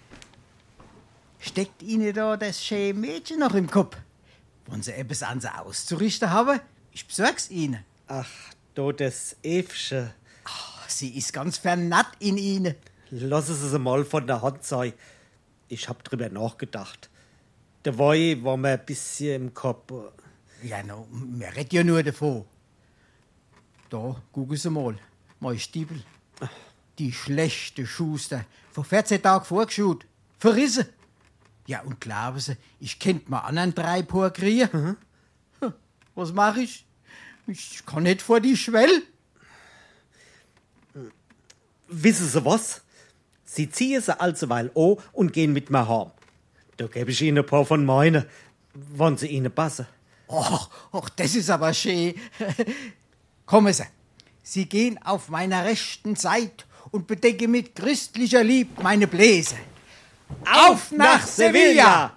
Steckt Ihnen da das schöne Mädchen noch im Kopf? Wollen Sie etwas an sie auszurichten haben? Ich besorg's Ihnen. Ach, do das Evsche. Ach, sie ist ganz vernarrt in Ihnen. Lassen Sie sie mal von der Hand sein. Ich hab drüber nachgedacht. Der Woi war mir ein bisschen im Kopf. Ja, no, wir reden ja nur davon. Da, gucken Sie mal. Mein Stiefel. Die schlechte Schuster. Vor 14 Tagen vorgeschaut. Verrissen. Ja, und glauben Sie, ich könnte mal anderen 3 Paar kriegen? Was mache ich? Ich kann nicht vor die Schwelle. Wissen Sie was? Sie ziehen sie alsweil an und gehen mit mir heim. Da gebe ich Ihnen ein paar von meinen, wenn sie Ihnen passen. Och, das ist aber schön. Kommen Sie. Sie gehen auf meiner rechten Seite und bedecken mit christlicher Lieb meine Bläse. Auf nach Sevilla!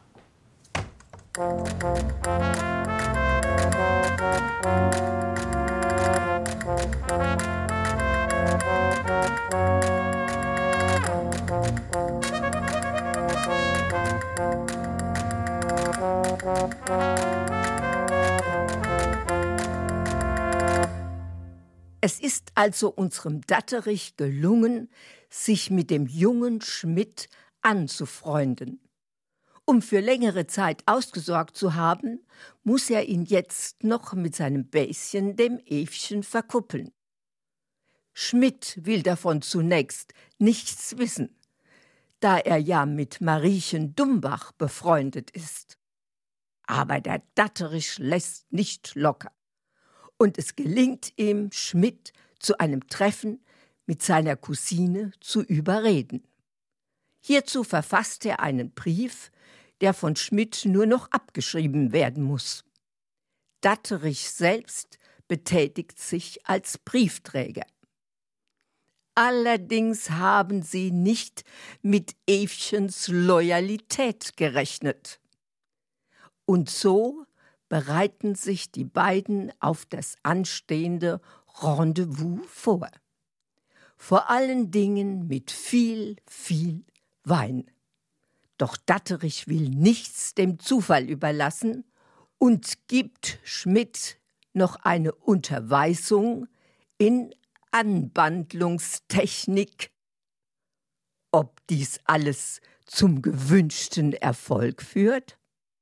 Es ist also unserem Datterich gelungen, sich mit dem jungen Schmidt anzufreunden. Um für längere Zeit ausgesorgt zu haben, muss er ihn jetzt noch mit seinem Bäschen, dem Evchen, verkuppeln. Schmidt will davon zunächst nichts wissen, da er ja mit Mariechen Dumbach befreundet ist. Aber der Datterich lässt nicht locker. Und es gelingt ihm, Schmidt zu einem Treffen mit seiner Cousine zu überreden. Hierzu verfasst er einen Brief, der von Schmidt nur noch abgeschrieben werden muss. Datterich selbst betätigt sich als Briefträger. Allerdings haben sie nicht mit Evchens Loyalität gerechnet. Und so bereiten sich die beiden auf das anstehende Rendezvous vor. Vor allen Dingen mit viel, viel Wein. Doch Datterich will nichts dem Zufall überlassen und gibt Schmidt noch eine Unterweisung in Anbandlungstechnik. Ob dies alles zum gewünschten Erfolg führt?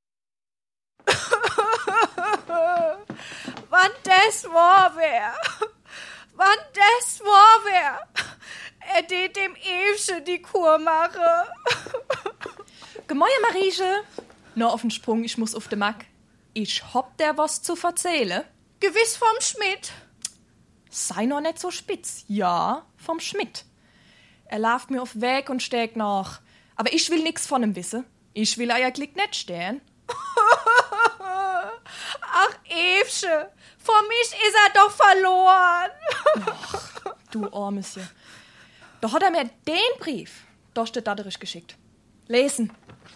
Wann das war wär, er det dem Evchen die Kur mache. Gemäuer Marieche, nur auf den Sprung, ich muss auf den Mack. Ich hab der was zu verzählen. Gewiss vom Schmidt. Sei noch nicht so spitz. Ja, vom Schmidt. Er lauft mir auf Weg und steckt nach. Aber ich will nix von ihm wissen. Ich will eigentlich nicht stehen. Ach, Evchen, vor mich ist er doch verloren. Ach, du Armesje. Da hat er mir den Brief, da steht Datterich geschickt. Lesen.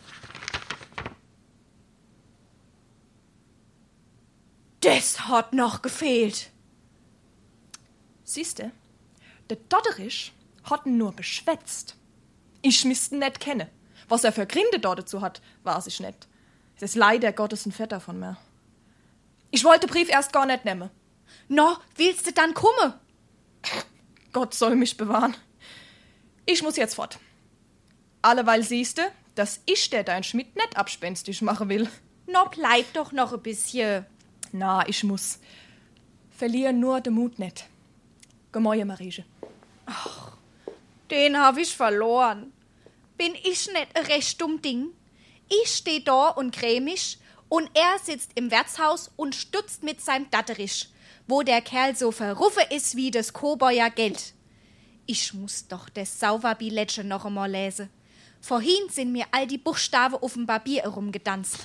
Das hat noch gefehlt. Siehste, der Datterich hat ihn nur beschwätzt. Ich müsste ihn nicht kennen. Was er für Gründe dort dazu hat, weiß ich nicht. Es ist leider Gottes ein Vetter von mir. Ich wollte den Brief erst gar nicht nehmen. No, willst du dann kommen? Gott soll mich bewahren. Ich muss jetzt fort. Alleweil siehste, dass ich der dein Schmidt nicht abspenstig machen will. No, bleib doch noch ein bisschen. Na, ich muss. Verliere nur den Mut nicht. Gemäuer Marieche. Ach, den hab ich verloren. Bin ich nicht ein recht dumm Ding? Ich steh da und gräm mich und er sitzt im Wirtshaus und stutzt mit seinem Datterich, wo der Kerl so verruffe ist wie das Cowboyer Geld. Ich muss doch das Sauverbillettchen noch einmal lesen. Vorhin sind mir all die Buchstaben auf dem Papier herumgedanzt.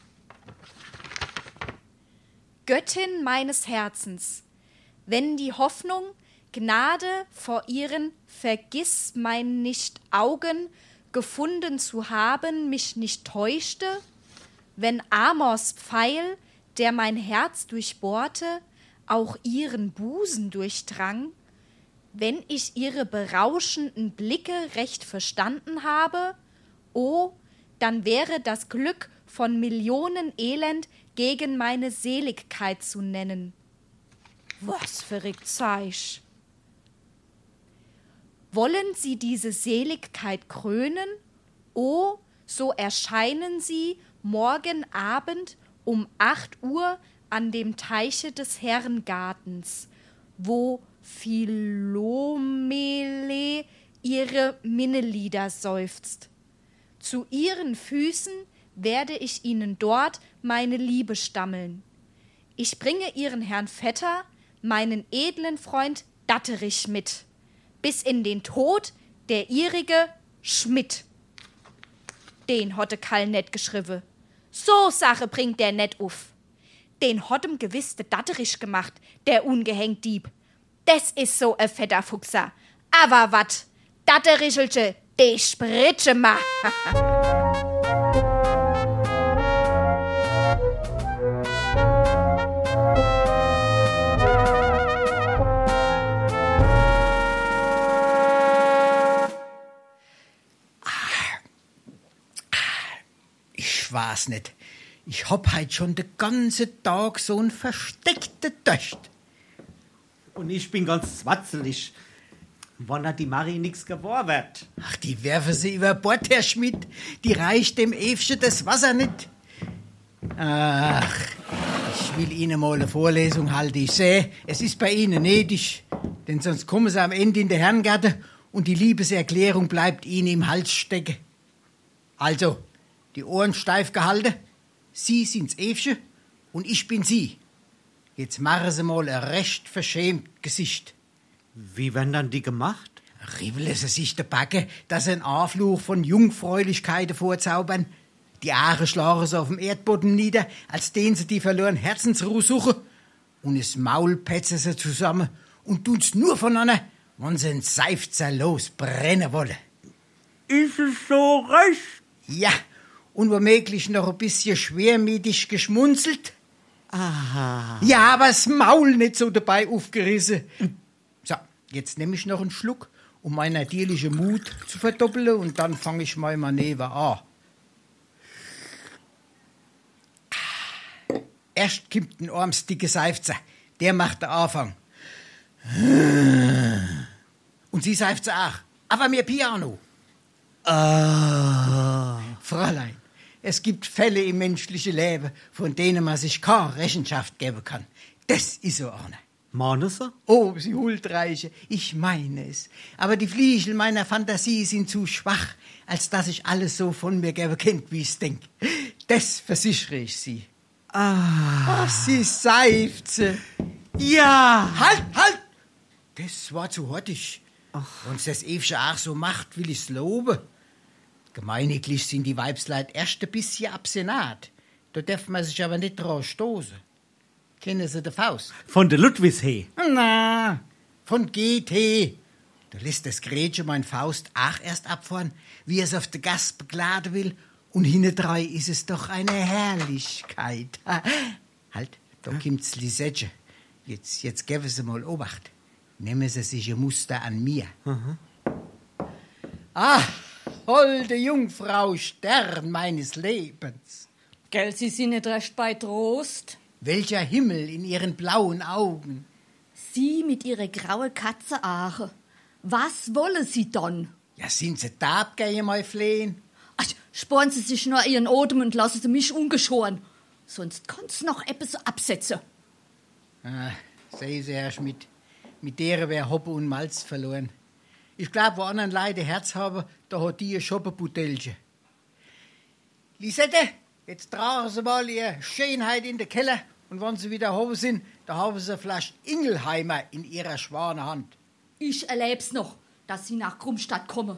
Göttin meines Herzens, wenn die Hoffnung, Gnade vor ihren vergiss mein nicht Augen gefunden zu haben, mich nicht täuschte, wenn Amors Pfeil, der mein Herz durchbohrte, auch ihren Busen durchdrang, wenn ich ihre berauschenden Blicke recht verstanden habe, oh, dann wäre das Glück von Millionen Elend gegen meine Seligkeit zu nennen. Was verrückt Zeich! Wollen Sie diese Seligkeit krönen? Oh, so erscheinen Sie morgen Abend um 8 Uhr an dem Teiche des Herrengartens, wo Philomele ihre Minnelieder seufzt. Zu ihren Füßen werde ich Ihnen dort meine Liebe stammeln. Ich bringe Ihren Herrn Vetter, meinen edlen Freund Datterich mit. Bis in den Tod der ihrige Schmidt. Den hotte Kall net geschriven. So Sache bringt der net auf. Den hottem gewiss de Datterich gemacht, der ungehängt Dieb. Des is so a fetter Fuchser. Aber wat, Datterichelche, die spritsche ma. Ich weiß nicht. Ich hab heut schon den ganzen Tag so einen versteckten Durst. Und ich bin ganz zwatzelig. Wann hat die Marie nix geworden? Ach, die werfen sie über Bord, Herr Schmidt. Die reicht dem Evchen das Wasser nicht. Ach, ich will Ihnen mal eine Vorlesung halten. Ich sehe, es ist bei Ihnen nötig. Denn sonst kommen Sie am Ende in den Herrengarten und die Liebeserklärung bleibt Ihnen im Hals stecken. Also, die Ohren steif gehalten. Sie sind's Evchen und ich bin Sie. Jetzt machen Sie mal ein recht verschämt Gesicht. Wie werden dann die gemacht? Ribbeln Sie sich der Backe, dass Sie einen Anflug von Jungfräulichkeiten vorzaubern. Die Aare schlagen Sie auf dem Erdboden nieder, als denen Sie die verlorene Herzensruhe suchen. Und das Maul petzen Sie zusammen und tun's nur voneinander, wenn Sie einen Seifzer losbrennen wollen. Ist es so recht? Ja, und womöglich noch ein bisschen schwermütig geschmunzelt. Aha. Ja, aber das Maul nicht so dabei aufgerissen. So, jetzt nehme ich noch einen Schluck, um meinen natürlichen Mut zu verdoppeln, und dann fange ich mein Manöver an. Erst kommt ein armsdicke Seifzer. Der macht den Anfang. Und sie seifzt auch. Aber mir Piano. Fräulein, es gibt Fälle im menschlichen Leben, von denen man sich keine Rechenschaft geben kann. Das ist so einer. Meinen Sie? Oh, Sie Huldreiche, ich meine es. Aber die Fliegel meiner Fantasie sind zu schwach, als dass ich alles so von mir geben könnte, wie ich's denk. Das versichere ich Sie. Ach, Sie seifze. Ja. Halt! Das war zu hottig. Wenn's das Evchen auch so macht, will ich's loben. Gemeiniglich sind die Weibsleit erst ein bisschen absenat. Da darf man sich aber nicht drauf stoßen. Kennen Sie den Faust? Von der Ludwigshee. Na, von GT. Da lässt das Gretchen mein Faust auch erst abfahren, wie es auf der Gas begladen will. Und hintendrein ist es doch eine Herrlichkeit. Halt, da kommt's Lisette. Jetzt geben Sie mal Obacht. Nehmen Sie sich ein Muster an mir. Holde Jungfrau, Stern meines Lebens. Gell, Sie sind nicht recht bei Trost. Welcher Himmel in Ihren blauen Augen. Sie mit Ihrer grauen Katzeache. Was wollen Sie dann? Ja, sind Sie da abgehen, mein Flehen? Ach, sparen Sie sich nur Ihren Odem und lassen Sie mich ungeschoren. Sonst kann's noch etwas absetzen. Sehen Sie, Herr Schmidt, mit der wär Hoppe und Malz verloren. Ich glaub, wo anderen Leute Herz haben, da hat die ein Schoppenbutelchen. Lisette, jetzt tragen Sie mal Ihre Schönheit in den Keller, und wenn Sie wieder oben sind, da haben Sie eine Flasche Ingelheimer in Ihrer schwanen Hand. Ich erleb's noch, dass Sie nach Krummstadt kommen.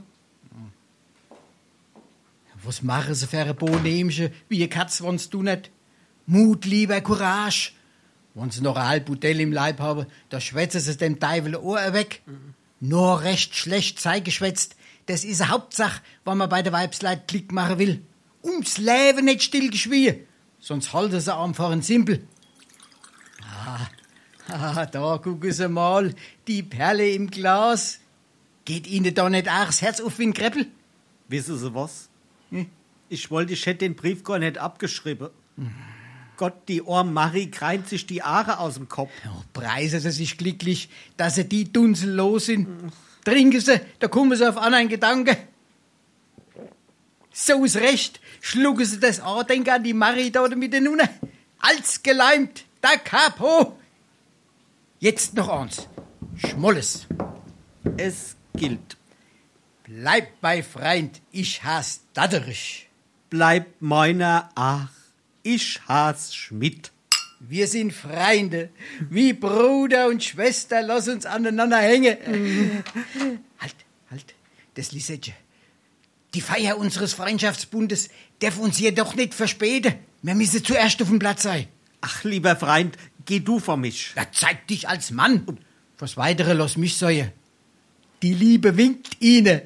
Was machen Sie für ein Bohnämchen, wie eine Katz, wenn's du nicht? Mut, Liebe, Courage. Wenn Sie noch ein halb Bouteille im Leib haben, da schwätzen Sie dem Teufel Ohr weg. Nur recht schlecht geschwätzt. Das ist eine Hauptsache, wenn man bei der Weibsleit Klick machen will. Ums Leben nicht stillgeschwiegen. Sonst halten Sie einfach einen Simpel. Da gucken Sie mal, die Perle im Glas. Geht Ihnen da nicht auch das Herz auf wie ein Kreppel? Wissen Sie was? Ich hätte den Brief gar nicht abgeschrieben. Gott, die arme Marie kreint sich die Aare aus dem Kopf. Preisen Sie sich glücklich, dass Sie die Dunsel los sind. Trinken Sie, da kommen Sie auf anderen Gedanken. So ist recht. Schlucken Sie das Andenken an die Marie da mit den Nunnen. Als geleimt, da Capo. Jetzt noch eins. Schmolles. Es gilt. Bleib bei Freund, ich has Datterich. Bleib meiner Ach, ich has Schmidt. Wir sind Freunde, wie Bruder und Schwester, lass uns aneinander hängen. Halt, das Lisette. Die Feier unseres Freundschaftsbundes darf uns jedoch nicht verspäten. Wir müssen zuerst auf dem Platz sein. Ach, lieber Freund, geh du vor mich. Ja, zeig dich als Mann. Was Weitere lass mich sagen. Die Liebe winkt Ihnen.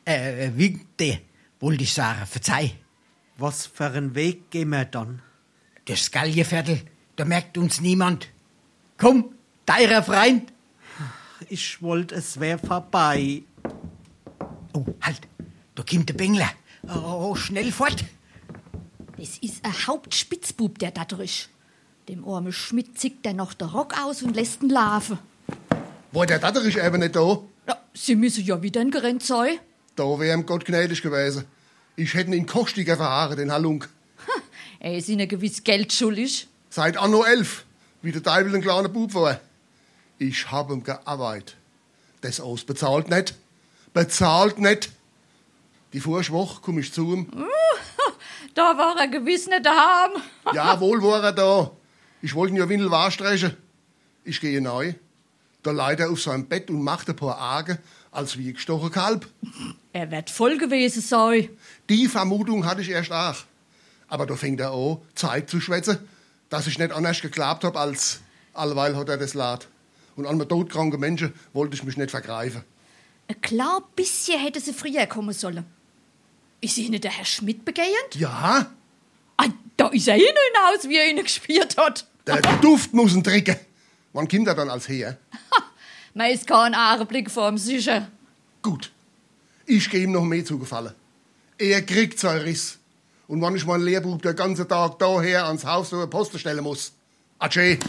Winkte, wollte ich sagen, verzeih. Was für einen Weg gehen wir dann? Das Gallieviertel, da merkt uns niemand. Komm, deiner Freund. Ich wollte, es wär vorbei. Oh, halt, da kommt der Bengler. Oh, schnell fort. Es ist ein Hauptspitzbub, der Datterich. Dem armen Schmidt zieht er noch der Rock aus und lässt ihn laufen. War der Datterich eben nicht da? Ja, Sie müssen ja wieder in gerannt sein. Da wär ihm Gott gnädig gewesen. Ich hätte ihn kostiger verhaaren, den Halunk. Er ist Ihnen gewiss Geld schuldig. Seit Anno 11, wie der Teufel ein kleiner Bub war. Ich hab ihm gearbeitet. Das aus bezahlt nicht. Bezahlt nicht. Die Vorschwoche komm ich zu ihm. Da war er gewiss nicht daheim. Ja, wohl war er da. Ich wollte ihn ja Windel wahrstreichen. Ich gehe neu. Da lag er auf seinem Bett und macht ein paar Augen, als wie gestochen Kalb. Er wird voll gewesen sein. Die Vermutung hatte ich erst auch. Aber da fängt er an, Zeit zu schwätzen, dass ich nicht anders geglaubt hab, als allweil hat er das Lad. Und an einem todkranken Menschen wollte ich mich nicht vergreifen. Ein klar bisschen hätte sie früher kommen sollen. Ist Ihnen der Herr Schmidt begehend? Ja. Ah, da ist er hinaus, wie er ihn gespielt hat. Der Duft muss ihn trinken. Wann kommt er dann als her? Man ist kein Augenblick vorm sicher. Gut. Ich gebe ihm noch mehr zugefallen. Er kriegt seinen Riss. Und wann ich meinen Lehrbub den ganzen Tag daher ans Haus so eine Posten stellen muss. Adieu.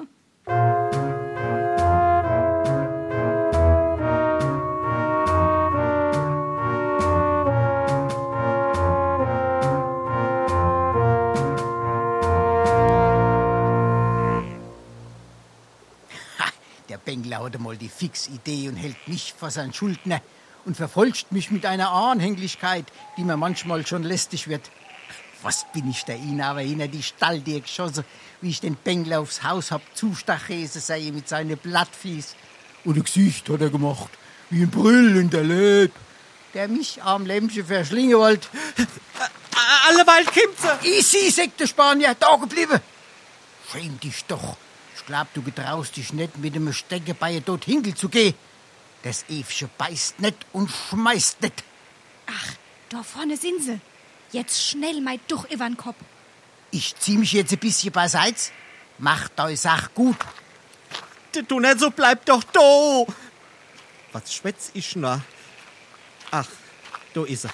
Der Bengler hatte mal die Fixidee und hält mich vor seinen Schuldner und verfolgt mich mit einer Anhänglichkeit, die mir manchmal schon lästig wird. Was bin ich der ihn aber hinter die Stalltür geschossen, wie ich den Bengler aufs Haus hab zustachese sei mit seinen Blattfies. Und ein Gesicht hat er gemacht, wie ein Brüll in der Leib. Der mich arm Lämmchen verschlingen wollte. Alleweil kommt sie. Easy, sagt der Spanier, da geblieben. Schäm dich doch. Ich glaub, du getraust dich nicht, mit dem Steckebeil dort hinkel zu gehen. Das Evchen beißt nicht und schmeißt nicht. Ach, da vorne sind sie. Jetzt schnell mein Tuch über den Kopf. Ich zieh mich jetzt ein bisschen beiseits. Macht euch Sach gut. Du nicht so, bleib doch da. Was schwätz ich noch? Ach, da ist er.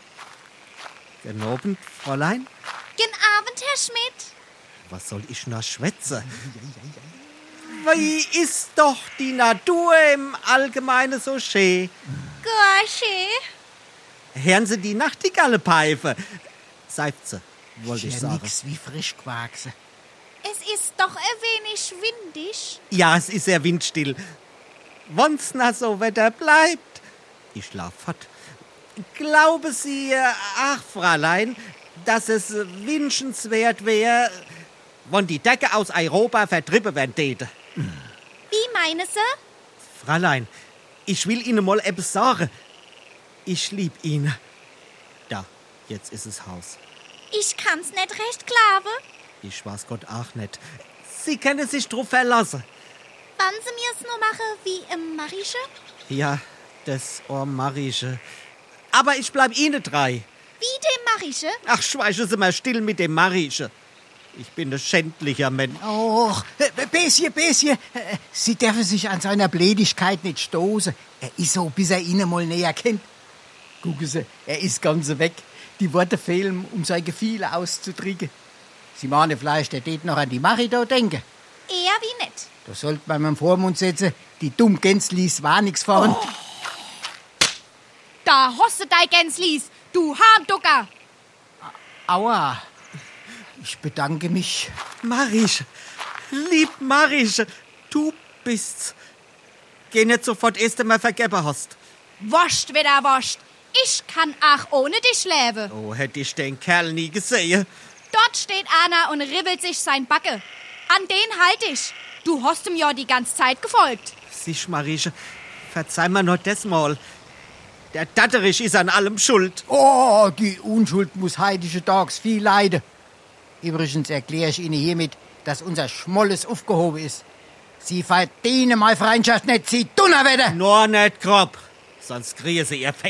Guten Abend, Fräulein. Guten Abend, Herr Schmidt. Was soll ich noch schwätzen? Wie ist doch die Natur im Allgemeinen so schön? Gar schön. Hören Sie die Nachtigalle pfeife? Seifze, wollte ich sagen. Nix wie frisch gewachsen. Es ist doch ein wenig windig. Ja, es ist sehr windstill. Wenn's na so Wetter bleibt. Ich schlaf fort. Glauben Sie, ach, Fräulein, dass es wünschenswert wäre, wenn die Decke aus Europa vertrieben werden täte? Wie meinen Sie? Fräulein, ich will Ihnen mal etwas sagen. Ich lieb ihn. Da, jetzt ist es Haus. Ich kann's nicht recht glauben. Ich weiß Gott auch nicht. Sie können sich drauf verlassen. Wann Sie mir's nur machen wie im Marische? Ja, das Marische. Aber ich bleib Ihnen treu. Wie dem Marische? Ach, schweigen Sie mal still mit dem Marische. Ich bin ein schändlicher Mensch. Oh, Bessie, Sie dürfen sich an seiner Blädigkeit nicht stoßen. Er ist so, bis er Ihnen mal näher kennt. Gucken Sie, er ist ganz weg. Die Worte fehlen, um sein Gefühl auszudrücken. Sie meinen vielleicht, er tät noch an die Marita denken. Eher wie nicht. Da sollte man im Vormund setzen, die dumm Gänslis war nix vorn. Oh. Da hoste dei Gänslis, du Harmducker. Aua, ich bedanke mich. Marische, lieb Marische, du bist's. Geh nicht sofort erst einmal vergeben hast. Wascht wieder wascht. Ich kann auch ohne dich leben. Oh, hätte ich den Kerl nie gesehen. Dort steht einer und ribbelt sich sein Backe. An den halt ich. Du hast ihm ja die ganze Zeit gefolgt. Sieh, Marische, verzeih mir noch das mal. Der Datterich ist an allem schuld. Oh, die Unschuld muss heidige Tags viel leiden. Übrigens erkläre ich Ihnen hiermit, dass unser Schmolles aufgehoben ist. Sie verdienen meine Freundschaft nicht, Sie Donnerwetter! Nur nicht grob, sonst kriegen Sie ihr Feng.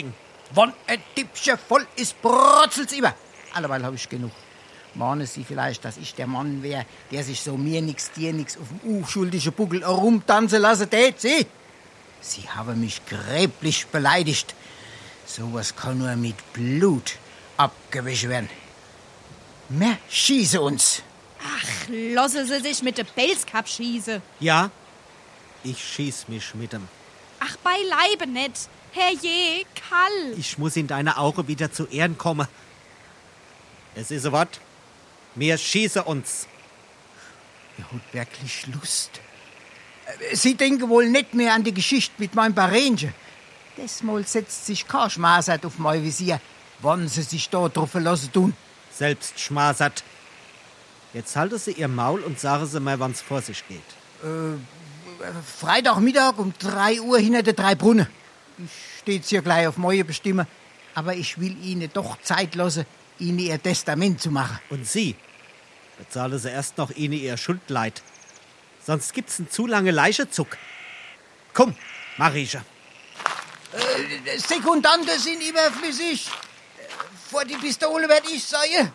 Wann ein Tippchen voll ist, brotzelt's immer. Alleweil habe ich genug. Mahnen Sie vielleicht, dass ich der Mann wäre, der sich so mir nix, dir nix auf dem unschuldigen Buckel herumtanzen lassen tät, Sie? Sie haben mich gräblich beleidigt. Sowas kann nur mit Blut abgewischt werden. Wir schießen uns. Ach, lassen Sie sich mit dem Pelzkap schießen. Ja, ich schieß mich mit dem. Ach, beileibe nicht. Herrje, kall. Ich muss in deine Augen wieder zu Ehren kommen. Es ist ein Wort. Wir schießen uns. Er hat wirklich Lust. Sie denken wohl nicht mehr an die Geschichte mit meinem Barenje. Desmal setzt sich kein Schmasert auf mein Visier, wann Sie sich da drauf verlassen tun. Selbst schmasert. Jetzt halten Sie Ihr Maul und sagen Sie mal, wann's vor sich geht. Freitagmittag um 3 Uhr hinter der 3 Brunnen. Ich steht's hier gleich auf meine Bestimmung. Aber ich will Ihnen doch Zeit lassen, Ihnen Ihr Testament zu machen. Und Sie? Bezahlen Sie erst noch Ihnen Ihr Schuldleid. Sonst gibt's einen zu lange Leichezug. Komm, Marieche. Sekundanten sind überflüssig. Vor die Pistole werd ich sein.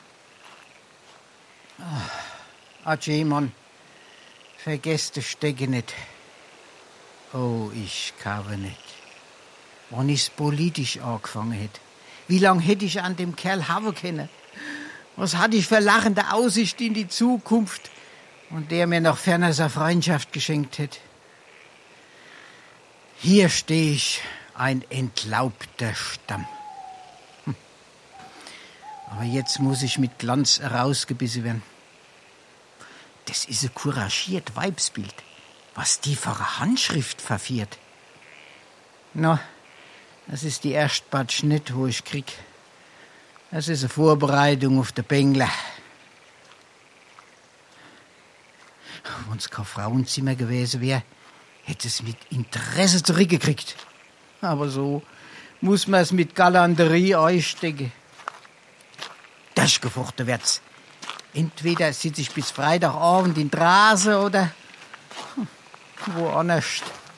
Adieu, Mann. Vergesst die Stecke nicht. Oh, ich kann nicht. Wann ich's politisch angefangen hätte. Wie lang hätte ich an dem Kerl haben können? Was hatte ich für lachende Aussicht in die Zukunft und der mir noch ferner seine Freundschaft geschenkt hätte? Hier stehe ich, ein entlaubter Stamm. Aber jetzt muss ich mit Glanz herausgebissen werden. Das ist ein couragiert Weibsbild, was die für eine Handschrift verfiert. Na, das ist die erste Batsch nicht, wo ich krieg. Das ist eine Vorbereitung auf den Bengler. Wenn es kein Frauenzimmer gewesen wäre, hätte es mit Interesse zurückgekriegt. Aber so muss man es mit Galanterie einstecken. Das gefochten wird's. Entweder sitze ich bis Freitagabend in Drase oder woanders.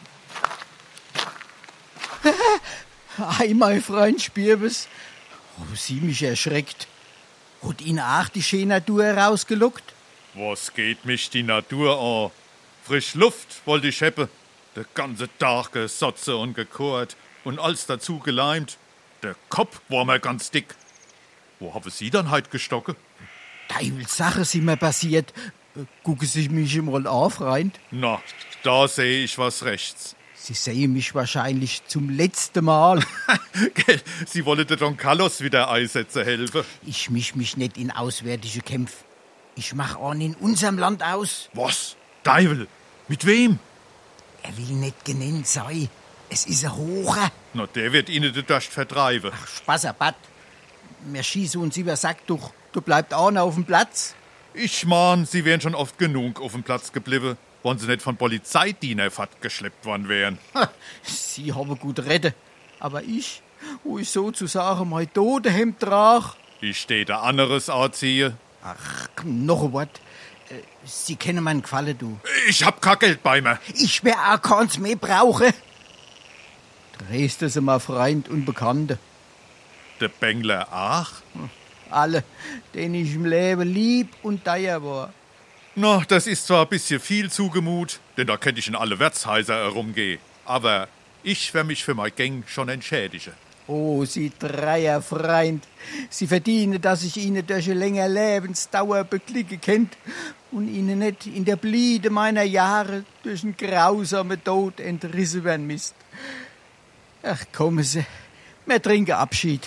Ei, mein Freund Spirbes, haben Sie mich erschreckt. Hat Ihnen auch die schöne Natur rausgelockt? Was geht mich die Natur an? Frisch Luft wollte ich heppe. Der ganze Tag gesotze und gekohrt und alles dazu geleimt. Der Kopf war mir ganz dick. Wo haben Sie dann heut gestocke? Teufelssache sind mir passiert. Gucken Sie mich mal an, Freund. Na, da sehe ich was rechts. Sie sehen mich wahrscheinlich zum letzten Mal. Sie wollen der Don Carlos wieder einsetzen helfen. Ich misch mich nicht in auswärtige Kämpfe. Ich mach an in unserem Land aus. Was? Teufel? Mit wem? Er will nicht genannt sein. Es ist ein Hocher. Na, der wird Ihnen den Durst vertreiben. Ach, Spasserbat. Wir schießen uns über Sack durch. Du bleibst auch noch auf dem Platz. Ich mahn, Sie wären schon oft genug auf dem Platz geblieben, wenn Sie nicht von Polizeidiener geschleppt worden wären. Sie haben gut reden. Aber ich, wo ich sozusagen mein Todehemd trage. Ich steh da anderes anziehe. Ach, noch ein Wort. Sie kennen meinen Gefallen, du. Ich hab kein Geld bei mir. Ich wär auch keins mehr brauchen. Dresden sind mein Freund und Bekannte. Der Bengler auch? Alle, denen ich im Leben lieb und teuer war. Na, das ist zwar ein bisschen viel zugemut, denn da könnte ich in alle Wirtshäuser herumgehen. Aber ich wär mich für mein Gang schon entschädigen. Oh, Sie dreier Freund. Sie verdienen, dass ich Ihnen durch eine längere Lebensdauer beklicken könnt und Ihnen nicht in der Blüte meiner Jahre durch einen grausamen Tod entrissen werden müsst. Ach, kommen Sie, wir trinken Abschied.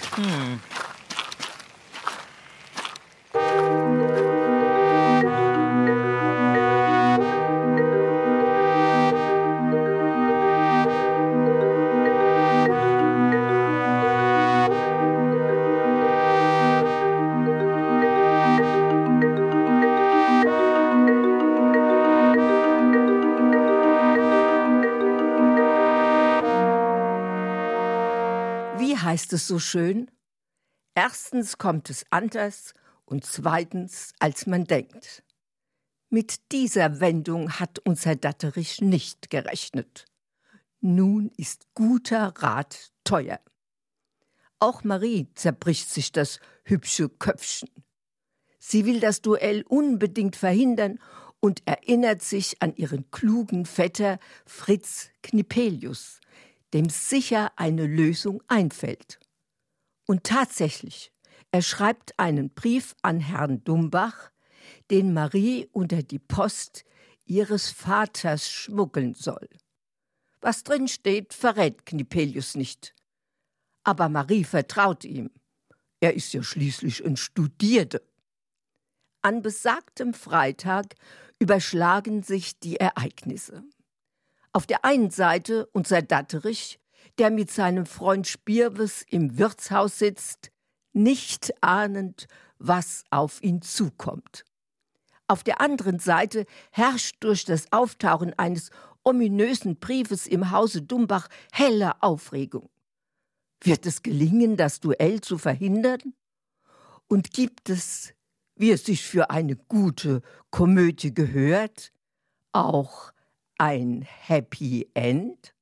Heißt es so schön? Erstens kommt es anders und zweitens, als man denkt. Mit dieser Wendung hat unser Datterich nicht gerechnet. Nun ist guter Rat teuer. Auch Marie zerbricht sich das hübsche Köpfchen. Sie will das Duell unbedingt verhindern und erinnert sich an ihren klugen Vetter Fritz Knipelius, dem sicher eine Lösung einfällt. Und tatsächlich, er schreibt einen Brief an Herrn Dumbach, den Marie unter die Post ihres Vaters schmuggeln soll. Was drin steht, verrät Knipelius nicht. Aber Marie vertraut ihm. Er ist ja schließlich ein Studierter. An besagtem Freitag überschlagen sich die Ereignisse. Auf der einen Seite unser Datterich, der mit seinem Freund Spirwes im Wirtshaus sitzt, nicht ahnend, was auf ihn zukommt. Auf der anderen Seite herrscht durch das Auftauchen eines ominösen Briefes im Hause Dumbach helle Aufregung. Wird es gelingen, das Duell zu verhindern? Und gibt es, wie es sich für eine gute Komödie gehört, auch ein Happy End?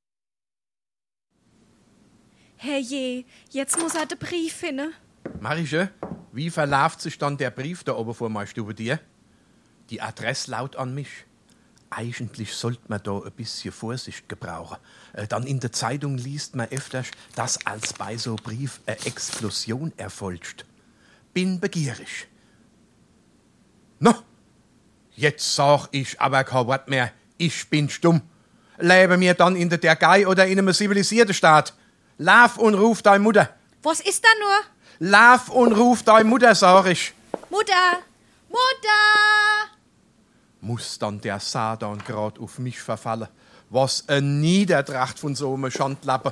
Herrje, jetzt muss er den Brief finden. Marische, wie verläuft sich dann der Brief da oben vor meiner Stube dir? Die Adresse laut an mich. Eigentlich sollte man da ein bisschen Vorsicht gebrauchen. Dann in der Zeitung liest man öfters, dass als bei so Brief eine Explosion erfolgt. Bin begierig. No, jetzt sag ich aber kein Wort mehr. Ich bin stumm. Lebe mir dann in der Türkei oder in einem zivilisierten Staat. Lauf und ruf deine Mutter. Was ist da nur? Lauf und ruf deine Mutter, sag ich. Mutter! Mutter! Muss dann der Satan grad auf mich verfallen? Was ein Niedertracht von so einem Schandlappen.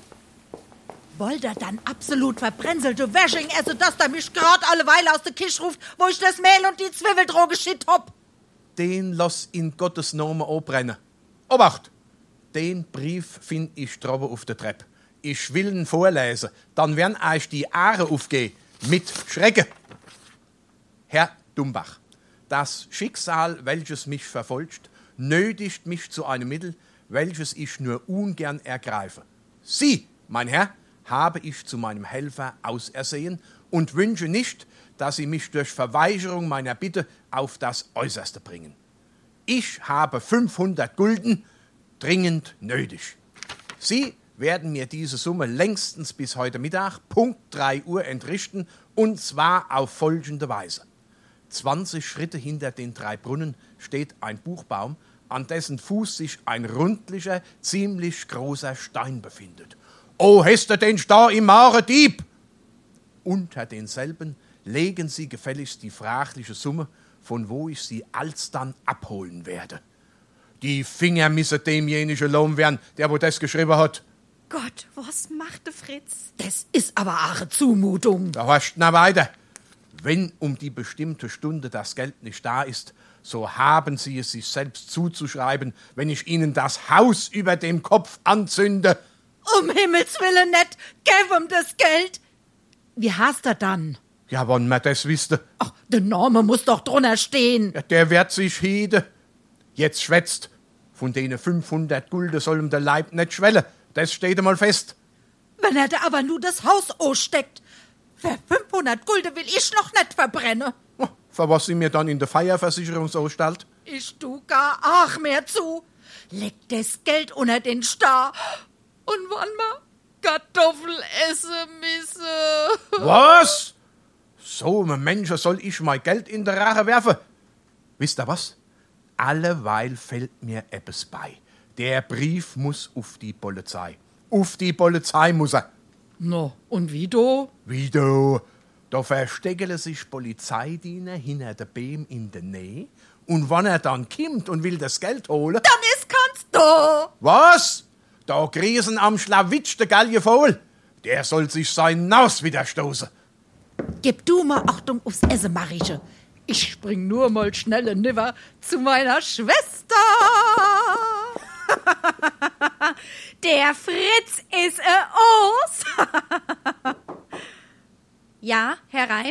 Wollt ihr dann absolut verbränzelte Wäsching essen, dass der mich grad alleweil aus der Kisch ruft, wo ich das Mehl und die Zwiebeldroge shit hab? Den lass in Gottes Namen anbrennen. Obacht! Den Brief find ich droben auf der Treppe. Ich will ihn vorlesen, dann werden euch die Aare aufgehen. Mit Schrecken. Herr Dumbach, das Schicksal, welches mich verfolgt, nötigt mich zu einem Mittel, welches ich nur ungern ergreife. Sie, mein Herr, habe ich zu meinem Helfer ausersehen und wünsche nicht, dass Sie mich durch Verweigerung meiner Bitte auf das Äußerste bringen. Ich habe 500 Gulden dringend nötig. Sie werden mir diese Summe längstens bis heute Mittag, Punkt 3 Uhr, entrichten, und zwar auf folgende Weise. 20 Schritte hinter den 3 Brunnen steht ein Buchbaum, an dessen Fuß sich ein rundlicher, ziemlich großer Stein befindet. »O, hast du den Star im Mare, Dieb?« Unter denselben legen Sie gefälligst die fragliche Summe, von wo ich Sie alsdann abholen werde. Die Finger müssen demjenigen Lohn werden, der wo das geschrieben hat. Gott, was macht der Fritz? Das ist aber eine Zumutung. Da hast du noch weiter. Wenn um die bestimmte Stunde das Geld nicht da ist, so haben Sie es sich selbst zuzuschreiben, wenn ich Ihnen das Haus über dem Kopf anzünde. Um Himmels Willen nicht, gib ihm das Geld. Wie hast er dann? Ja, wenn man das wüsste. Ach, der Name muss doch drunter stehen. Ja, der wird sich hiede. Jetzt schwätzt. Von denen 500 Gulden soll ihm der Leib nicht schwellen. Das steht einmal fest. Wenn er da aber nur das Haus aussteckt, für 500 Gulden will ich noch nicht verbrennen. Oh, für was Sie mir dann in der Feierversicherungsanstalt? Ich tu gar ach mehr zu. Leg das Geld unter den Star. Und wann mal Kartoffel essen müsse. Was? So einem Menschen soll ich mein Geld in der Rache werfen? Wisst ihr was? Alleweil fällt mir etwas bei. Der Brief muss auf die Polizei. Auf die Polizei muss er. No, und wie do? Wie do? Da verstecken sich Polizeidiener hinter der Beam in der Nähe. Und wenn er dann kommt und will das Geld holen... Dann ist kannst du. Was? Da griesen am Schlawitsch der Galge voll. Der soll sich sein Naus wieder stoßen. Gib du mal Achtung aufs Essen, Marische. Ich spring nur mal schnell niver zu meiner Schwester. Der Fritz ist Os. Ja, herein.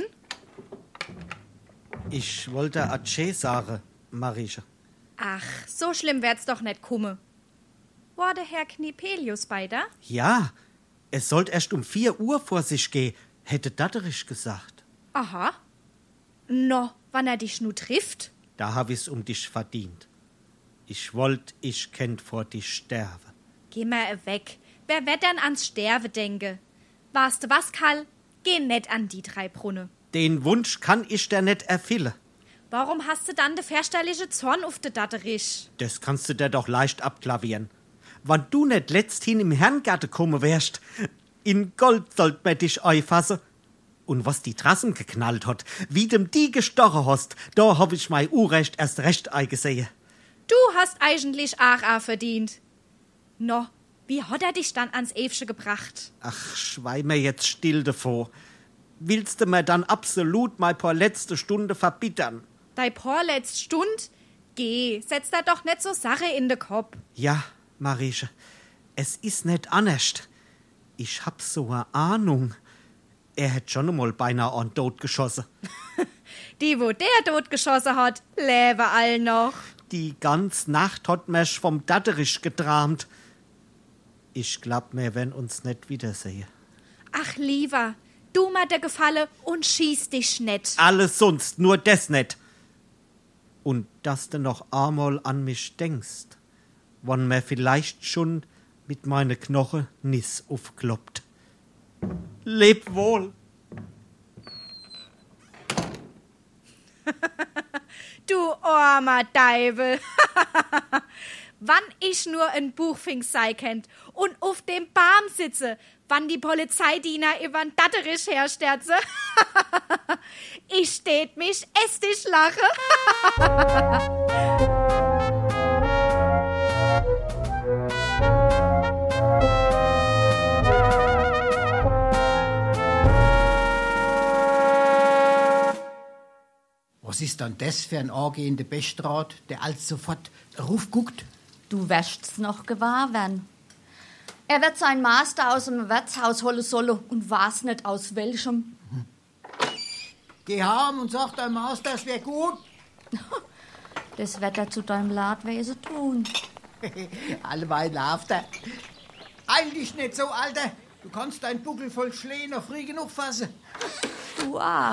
Ich wollte Atsche sagen, Marische. Ach, so schlimm wird's doch nicht kommen. War der Herr Knipelius bei da? Ja, Es sollte erst um 4 Uhr vor sich gehen, hätte Datterich gesagt. Aha. No, wann er dich nu trifft? Da hab ich's um dich verdient. Ich wollt, ich kennt vor dich sterben. Geh mal weg. Wer wird dann ans Sterben denke? Weißt du was, Karl? Geh net an die 3 Brunne. Den Wunsch kann ich dir nicht erfüllen. Warum hast du dann de verstellige Zorn auf de Datterich? Das kannst du dir doch leicht abklavieren. Wann du nicht letzthin im Herrengarten kommen wärst, in Gold sollt man dich einfassen. Und was die Trassen geknallt hat, wie dem die gestochen hast, da hab ich mein Urrecht erst recht eingesehen. Du hast eigentlich auch verdient. No, wie hat er dich dann ans Ewsche gebracht? Ach, schweig mir jetzt still davor. Willst du mir dann absolut mal paar letzte Stunde verbittern? Dei vorletzt Stund? Geh, setz da doch net so Sache in de Kopf. Ja, Marieche, es ist nicht anders. Ich hab so eine Ahnung. Er hätt schon einmal beinahe an Tod geschossen. Die, wo der Tod geschossen hat, lebe all noch. Die ganze Nacht hat mich vom Datterich getramt. Ich glaub, wir werden uns nicht wiedersehen. Ach, lieber, du mal der Gefalle und schieß dich net. Alles sonst, nur das nicht. Und dass du noch einmal an mich denkst, wann mir vielleicht schon mit meine Knochen nis aufkloppt. Leb wohl. Du armer Deibel. Wann ich nur ein Buchfink sei kennt und auf dem Baum sitze, wann die Polizeidiener übern Datterich hersterze. Ich steht mich estig lache. Was ist dann das für ein angehender Bestrat, der als sofort raufguckt? Du wirst's noch gewahr werden. Er wird sein Master aus dem Wirtshaus holen sollen und weiß nicht aus welchem. Geh heim und sag deinem Master, das wär gut. Das wird er zu deinem Ladwesen tun. Alleweil lauft er. Eil dich nicht so, Alter. Du kannst deinen Buckel voll Schlee noch früh genug fassen. Du auch.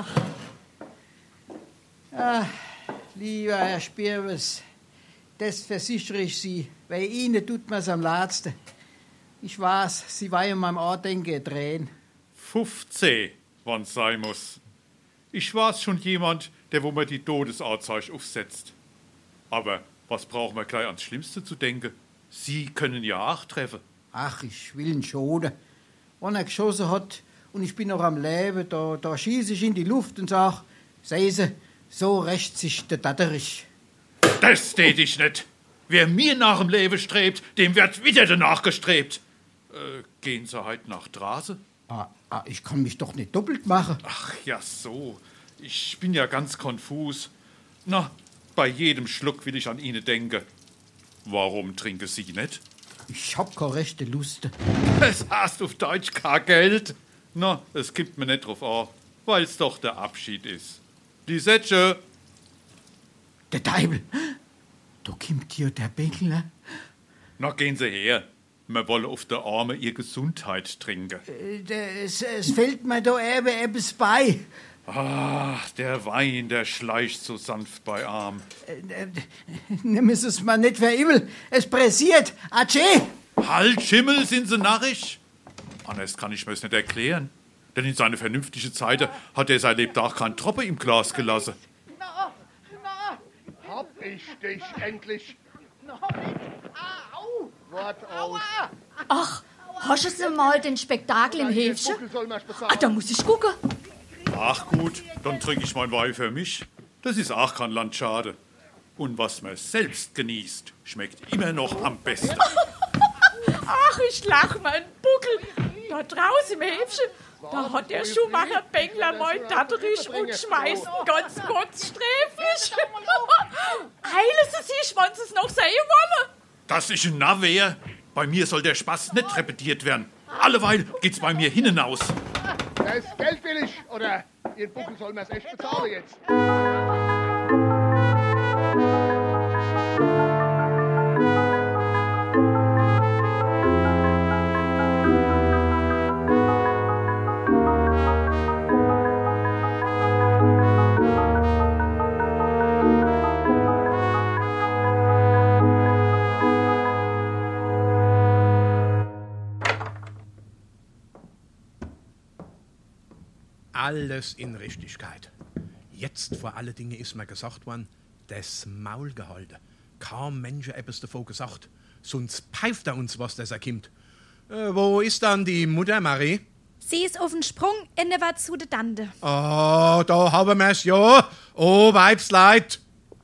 Ach, lieber Herr Spirwes, das versichere ich Sie. Bei Ihnen tut mir's am letzten. Ich weiß, Sie wollen meinem Andenken drehen. 15, wann's sein muss. Ich war's schon jemand, der wo mir die Todesanzeige aufsetzt. Aber was brauchen wir gleich ans Schlimmste zu denken? Sie können ja auch treffen. Ach, ich will ihn schonen. Wenn er geschossen hat und ich bin noch am Leben, da schieße ich in die Luft und sag, sehen Sie, so rächt sich der Datterich. Das tät ich nicht. Wer mir nach dem Leben strebt, dem wird wieder danach gestrebt. Gehen Sie heute nach Drase? Ich kann mich doch nicht doppelt machen. Ach ja, so. Ich bin ja ganz konfus. Na, bei jedem Schluck will ich an Ihnen denken. Warum trinken Sie nicht? Ich hab keine rechte Lust. Es hast auf Deutsch kein Geld. Na, es gibt mir nicht drauf an, weil's doch der Abschied ist. Lisette! Der Deibel! Da kommt hier der Bänkler. Na, gehen Sie her. Wir wollen auf der Arme ihr Gesundheit trinken. Es fällt mir da eben etwas bei. Ach, der Wein, der schleicht so sanft bei Arm. Nimm es mal nicht für übel. Es pressiert. Atsche! Halt, Schimmel, sind Sie narrisch? Anders kann ich mir's nicht erklären. Denn in seine vernünftige Zeit hat er sein Lebtag keinen Tropfen im Glas gelassen. Na, hab ich dich endlich. Au! Wart aus. Ach, hast du mal den Spektakel im Häfchen? Da muss ich gucken. Ach gut, dann trinke ich mein Wein für mich. Das ist auch kein Landschade. Und was man selbst genießt, schmeckt immer noch am besten. Ach, ich lach meinen Buckel. Da draußen im Häfchen, da hat der Schuhmacher Bängler mein Datterich und schmeißt ihn ganz kurz sträflich. Heile Sie sich, wenn Sie es noch sehen wollen. Dass ich ein Narr wär? Bei mir soll der Spaß nicht repetiert werden. Alleweil geht's bei mir hinaus. Das Geld will ich, oder Ihren Buckel soll mir's echt bezahlen jetzt. Alles in Richtigkeit. Jetzt vor allen Dingen ist mir gesagt worden, das Maul gehalten. Kaum Mensch etwas davon gesagt. Sonst pfeift er uns, was das erkimmt. Wo ist dann die Mutter Marie? Sie ist auf den Sprung in der war zu der Dande. Oh, da haben wir's ja. Oh, Weibsleid.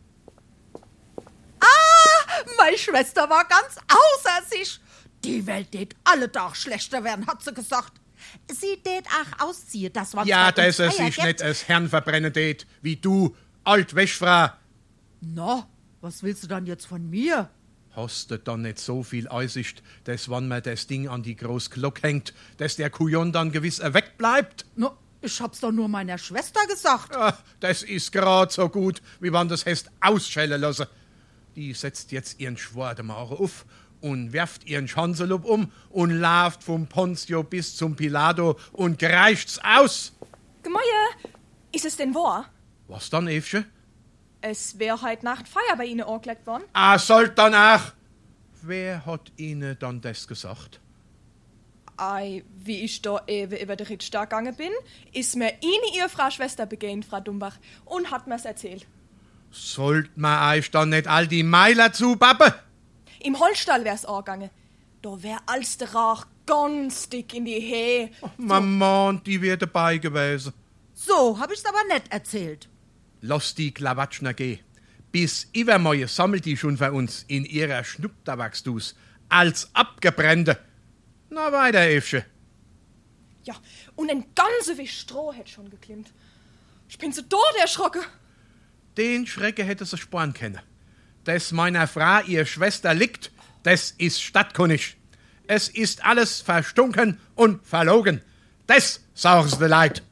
Meine Schwester war ganz außer sich. Die Welt tät alle Tag schlechter werden, hat sie gesagt. Sie tät auch ausziehen, das war Ja, dass er sich nicht als Herrn verbrennen tät, wie du, Altwäschfrau. Na, was willst du dann jetzt von mir? Hast du dann nicht so viel Einsicht, dass wenn man das Ding an die große Glocke hängt, dass der Kujon dann gewiss wegbleibt? Na, ich hab's doch nur meiner Schwester gesagt. Ach, das ist grad so gut, wie wenn das heißt ausschellen lassen. Die setzt jetzt ihren Schwademacher auf und werft ihren Schanzelup um und läuft vom Ponzio bis zum Pilato und greicht's aus. Gemäue, ist es denn wahr? Was dann, Evche? Es wär heut Nacht Feier bei Ihnen angelegt worden. Sollt danach. Wer hat Ihnen dann das gesagt? Ei, wie ich da eben über den Rittstag gegangen bin, ist mir Ihre Frau Schwester begegnet, Frau Dumbach, und hat mir's erzählt. Sollt man euch dann nicht all die Meiler zubappen? Im Holzstall wär's angegangen. Da wär als der Rauch ganz dick in die Hehe. Mama, die wär dabei gewesen. So hab ich's aber nicht erzählt. Lass die Klawatschner gehen. Bis übermorgen sammelt die schon für uns in ihrer Schnupptabaksdus als abgebrennte. Na weiter, Evche. Ja, und ein ganze Wisch Stroh hätt schon geklimmt. Ich bin so tot erschrocken. Den Schrecken hätte sie sparen können. Dass meiner Frau ihr Schwester liegt, das ist stadtkundig. Es ist alles verstunken und verlogen. Das sagen sie leid.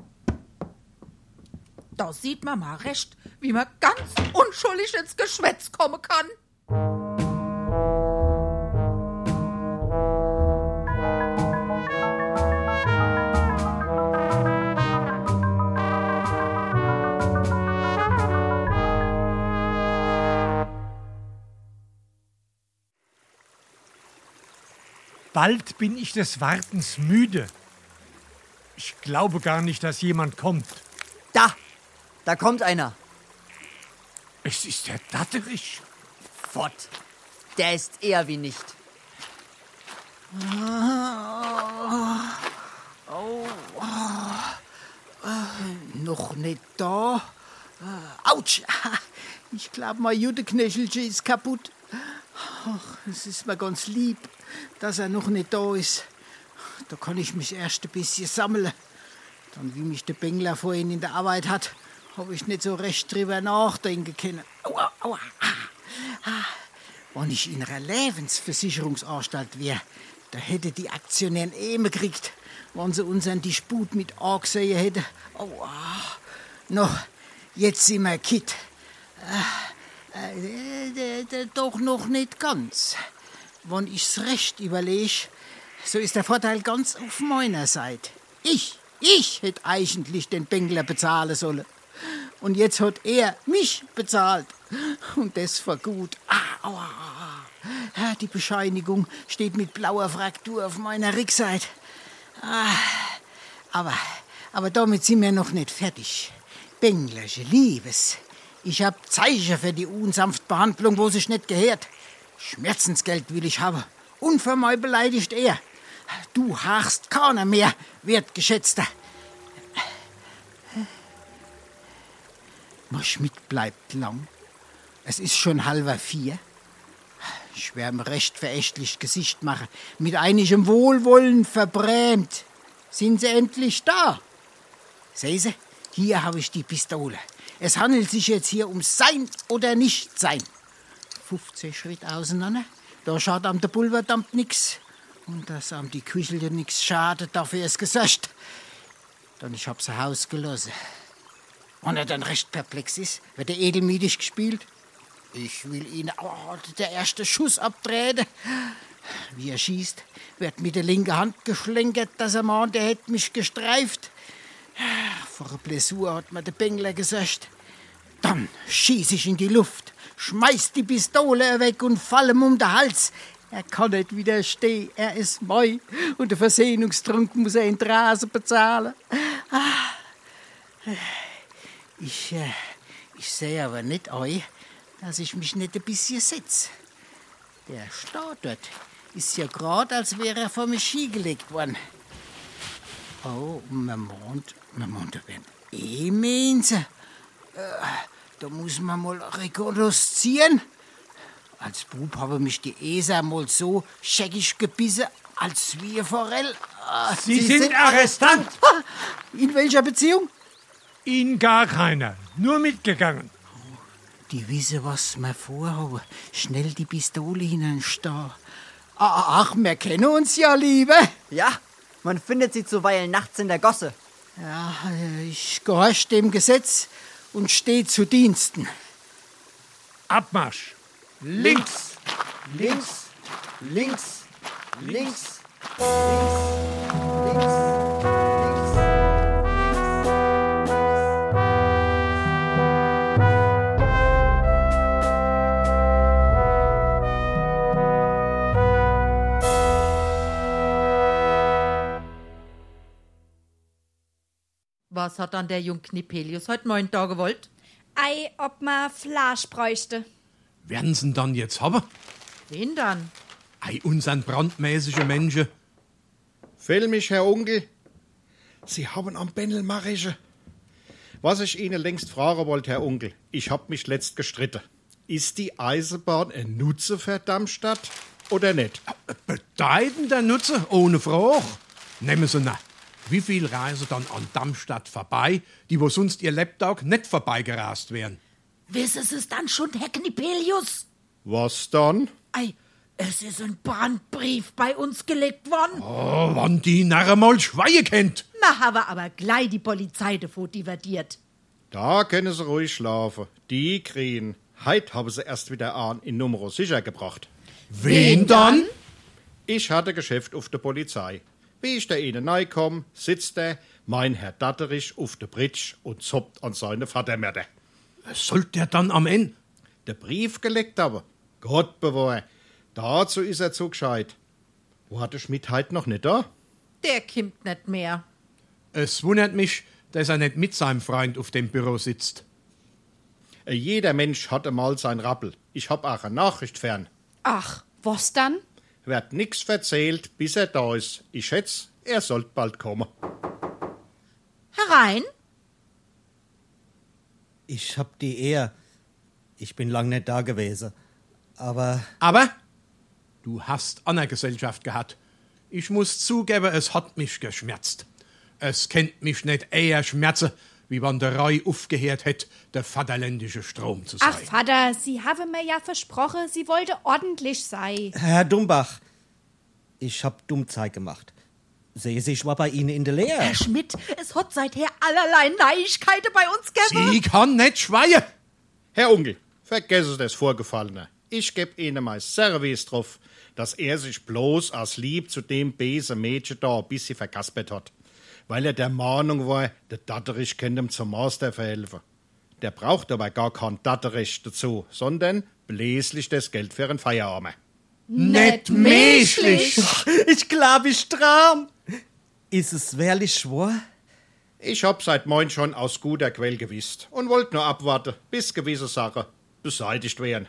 Da sieht man mal recht, wie man ganz unschuldig ins Geschwätz kommen kann. Bald bin ich des Wartens müde. Ich glaube gar nicht, dass jemand kommt. Da kommt einer. Es ist der Datterich. Fort. Der ist eher wie nicht. Noch nicht da. Autsch! Ich glaube, mein Judeknöchelchen ist kaputt. Ach, es ist mir ganz lieb, dass er noch nicht da ist. Da kann ich mich erst ein bisschen sammeln. Dann, wie mich der Bengler vorhin in der Arbeit hat, habe ich nicht so recht drüber nachdenken können. Aua, aua. Wenn ich in einer Lebensversicherungsanstalt wäre, da hätte die Aktionäre Ähme gekriegt, wenn sie unseren Disput mit angesehen hätten. Aua. Noch, jetzt sind wir quitt. Doch noch nicht ganz. Wenn ich's recht überlege, so ist der Vorteil ganz auf meiner Seite. Ich hätte eigentlich den Bengler bezahlen sollen. Und jetzt hat er mich bezahlt. Und das war gut. Aua. Die Bescheinigung steht mit blauer Fraktur auf meiner Rückseite. Aber damit sind wir noch nicht fertig. Benglersche Liebes. Ich hab Zeichen für die unsanfte Behandlung, wo sich nicht gehört. Schmerzensgeld will ich haben. Unvermeid beleidigt er. Du hachst keiner mehr, wertgeschätzter. Mein Schmidt bleibt lang. Es ist schon 3:30. Ich wär ihm recht verächtlich Gesicht machen. Mit einigem Wohlwollen verbrämt. Sind sie endlich da? Sehen Sie, hier habe ich die Pistole. Es handelt sich jetzt hier um Sein oder Nicht-Sein. 15 Schritt auseinander. Da schaut am der Pulverdamp nix. Und dass am die Küchel nix schadet, dafür ist gesagt. Dann ich hab's Haus gelassen. Und er dann recht perplex ist, wird er edelmütig gespielt. Ich will ihn der erste Schuss abtreten. Wie er schießt, wird mit der linken Hand geschlenkert, dass er meint, er hätte mich gestreift. Vor einer Blessur hat mir der Bengler gesagt. Dann schieß ich in die Luft, schmeiß die Pistole weg und fall ihm um den Hals. Er kann nicht widerstehen, er ist mein und der Versehungstrunk muss er in die Rase bezahlen. Ich sehe aber nicht ein, dass ich mich nicht ein bisschen setze. Der Star dort ist ja gerade, als wäre er vor mir Ski gelegt worden. Oh, man meint, da werden Mensen. Da muss man mal rekognoszieren. Als Bub habe mich die Esa mal so scheckig gebissen, als wie ein Forell. Sie sind Arrestant. In welcher Beziehung? In gar keiner. Nur mitgegangen. Die wissen, was wir vorhaben. Schnell die Pistole hineinstehen. Ach, wir kennen uns ja, Liebe. Ja, man findet sie zuweilen nachts in der Gosse. Ja, ich gehorche dem Gesetz und stehe zu Diensten. Abmarsch. Links. Links. Links. Links. Was hat dann der Jung Knipelius heute Morgen da gewollt? Ei, ob ma Fleisch bräuchte. Werden sie ihn dann jetzt haben? Wen dann? Ei, unseren brandmäßigen Menschen. Fehl mich, Herr Onkel. Sie haben am Bändel Marische. Was ich Ihnen längst fragen wollte, Herr Onkel, ich hab mich letzt gestritten. Ist die Eisenbahn ein Nutze für Darmstadt oder nicht? Bedeutender Nutze, ohne Frage. Nehmen Sie nach. Wie viel reisen dann an Darmstadt vorbei, die wo sonst ihr Lebtag nicht vorbeigerast wären? Wissen Sie es dann schon, Herr Knipelius? Was dann? Ei, es ist ein Brandbrief bei uns gelegt worden. Oh, wann die Narre mal Schweie kennt. Wir haben aber gleich die Polizei davor divertiert. Da können Sie ruhig schlafen. Die kriegen. Heut haben sie erst wieder an in Numero sicher gebracht. Wen dann? Ich hatte Geschäft auf der Polizei. Wie ich da ihnen neu komm, sitzt mein Herr Datterich auf der Britsch und zoppt an seine Vatermörder. Sollt der dann am Ende? Der Brief gelegt aber. Gott bewahre. Dazu ist er zu gescheit. Wo hat der Schmidt heut noch nicht da? Der kimmt nicht mehr. Es wundert mich, dass er nicht mit seinem Freund auf dem Büro sitzt. Jeder Mensch hat einmal sein Rappel. Ich hab auch eine Nachricht fern. Ach, was dann? Wird nix verzählt, bis er da ist. Ich schätze, er sollt bald kommen. Herein? Ich hab die Ehre. Ich bin lang nicht da gewesen. Aber? Du hast eine Gesellschaft gehabt. Ich muss zugeben, es hat mich geschmerzt. Es kennt mich nicht eher schmerzen, wie wenn der Roy aufgehört hätte, der vaterländische Strom zu sein. Ach, Vater, Sie haben mir ja versprochen, Sie wollte ordentlich sein. Herr Dumbach, ich hab Dummzeug gemacht. Sehen Sie, ich war bei Ihnen in der Lehre. Herr Schmidt, es hat seither allerlei Neuigkeiten bei uns gegeben. Sie kann nicht schweien. Herr Onkel, vergessen Sie das Vorgefallene. Ich geb Ihnen mein Service drauf, dass er sich bloß als lieb zu dem bösen Mädchen da ein bisschen verkaspert hat. Weil er der Meinung war, der Datterich könnte ihm zum Master verhelfen. Der braucht aber gar kein Datterich dazu, sondern bläslich das Geld für einen Feierabend. Nicht menschlich! Ich glaub, ich traum. Ist es wirklich wahr? Ich hab seit morgen schon aus guter Quelle gewusst und wollte nur abwarten, bis gewisse Sachen beseitigt werden.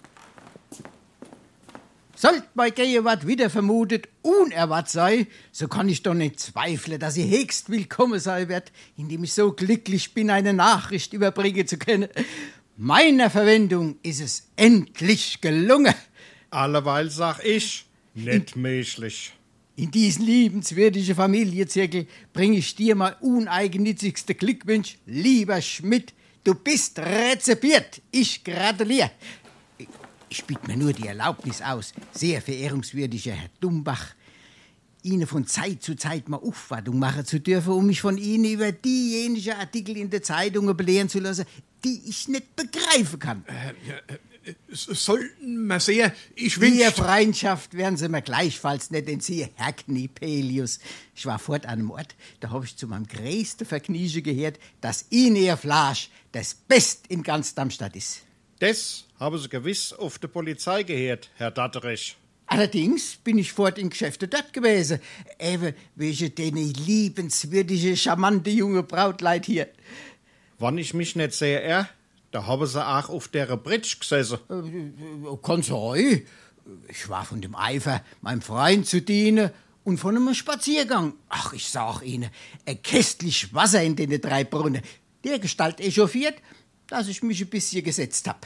Sollt bei Gegenwart wieder vermutet unerwartet sei, so kann ich doch nicht zweifeln, dass sie höchst willkommen sein wird, indem ich so glücklich bin, eine Nachricht überbringen zu können. Meiner Verwendung ist es endlich gelungen. Alleweil sag ich, nicht menschlich. In diesen liebenswürdigen Familienzirkel bringe ich dir mal uneigennützigste Glückwunsch. Lieber Schmidt, du bist rezipiert. Ich gratuliere. Ich biete mir nur die Erlaubnis aus, sehr verehrungswürdiger Herr Dumbach, Ihnen von Zeit zu Zeit mal Aufwartung machen zu dürfen, um mich von Ihnen über diejenigen Artikel in der Zeitung belehren zu lassen, die ich nicht begreifen kann. Sollten wir sehen, ich wünschte... Ihre Freundschaft werden Sie mir gleichfalls nicht entziehen, Herr Knipelius. Ich war fort an einem Ort, da habe ich zu meinem größten Vergnügen gehört, dass Ihnen Ihr Fleisch das Best in ganz Darmstadt ist. Das haben Sie gewiss auf der Polizei gehört, Herr Datterich. Allerdings bin ich fort in Geschäfte dort gewesen. Eben wegen den liebenswürdigen, charmanten jungen Brautleid hier. Wann ich mich nicht sehe, da haben sie auch auf der Bridge gesessen. Kann sein. Ich war von dem Eifer, meinem Freund zu dienen und von einem Spaziergang. Ach, ich sag Ihnen, ein kästlich Wasser in den 3 Brunnen. Der Gestalt echauffiert, dass ich mich ein bisschen gesetzt hab.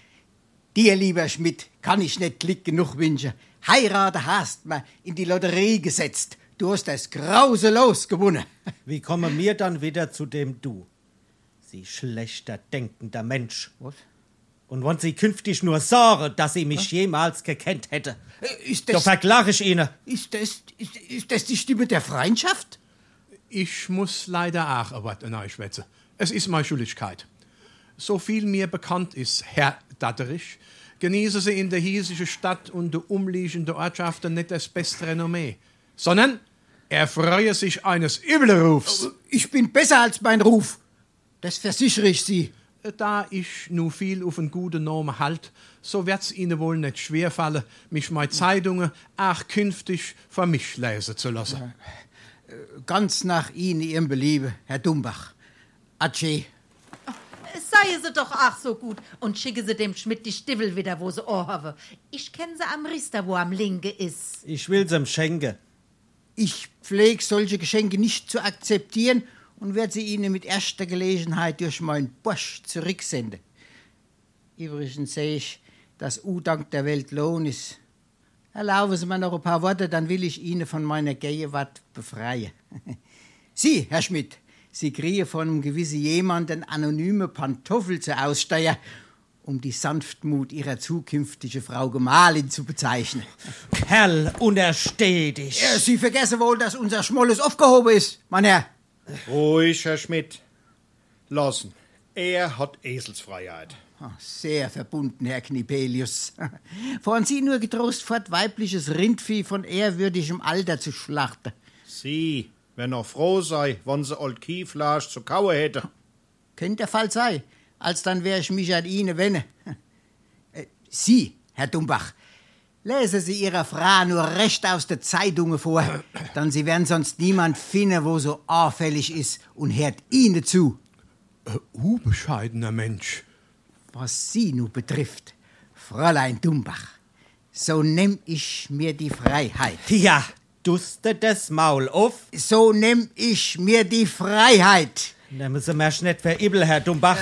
Dir, lieber Schmidt, kann ich nicht Glück genug wünschen. Heiraten hast mir in die Lotterie gesetzt. Du hast das grauselos gewonnen. Wie kommen wir dann wieder zu dem Du? Sie schlechter denkender Mensch. Was? Und wenn Sie künftig nur sorgen, dass Sie mich jemals gekannt hätte, da verklage ich Ihnen. Ist das die Stimme der Freundschaft? Ich muss leider auch ein Wort schwätzen. Es ist meine Schuldigkeit. So viel mir bekannt ist, Herr Datterich, genießen Sie in der hiesigen Stadt und der umliegenden Ortschaften nicht das beste Renommee, sondern erfreuen sich eines Übelrufs. Ich bin besser als mein Ruf. Das versichere ich Sie. Da ich nu viel auf einen guten Namen halt, so wird's Ihnen wohl nicht schwerfallen, mich meine Zeitungen auch künftig für mich lesen zu lassen. Ganz nach Ihnen, Ihrem Belieben, Herr Dumbach. Adieu. Sei sie doch auch so gut und schicke sie dem Schmidt die Stiefel wieder, wo sie anhaben. Ich kenne sie am Riester, wo am Linke ist. Ich will's ihm schenken. Ich pflege solche Geschenke nicht zu akzeptieren und werde sie Ihnen mit erster Gelegenheit durch meinen Bursch zurücksenden. Übrigens sehe ich, dass U-Dank der Welt Lohn ist. Erlauben Sie mir noch ein paar Worte, dann will ich Ihnen von meiner Gegenwart befreien. Sie, Herr Schmidt, Sie kriegen von einem gewissen jemanden anonyme Pantoffel zur Aussteuer, um die Sanftmut Ihrer zukünftigen Frau Gemahlin zu bezeichnen. Kerl, untersteh dich. Ja, Sie vergessen wohl, dass unser Schmolles aufgehoben ist, mein Herr. Ruhig, Herr Schmidt. Lassen. Er hat Eselsfreiheit. Sehr verbunden, Herr Knipelius. Fahren Sie nur getrost fort, weibliches Rindvieh von ehrwürdigem Alter zu schlachten. Sie, wenn er froh sei, wenn sie old Kieflasch zu kauen hätte. Könnte der Fall sein. Alsdann wär ich mich an Ihnen wende. Sie, Herr Dumbach, lesen Sie Ihrer Frau nur recht aus der Zeitungen vor, dann Sie werden sonst niemand finden, wo so auffällig ist und hört Ihnen zu. Bescheidener Mensch. Was Sie nun betrifft, Fräulein Dumbach, so nehm ich mir die Freiheit. Ja, duste das Maul auf. So nehm ich mir die Freiheit. Nehmen Sie mir nicht verübel, Herr Dumbach.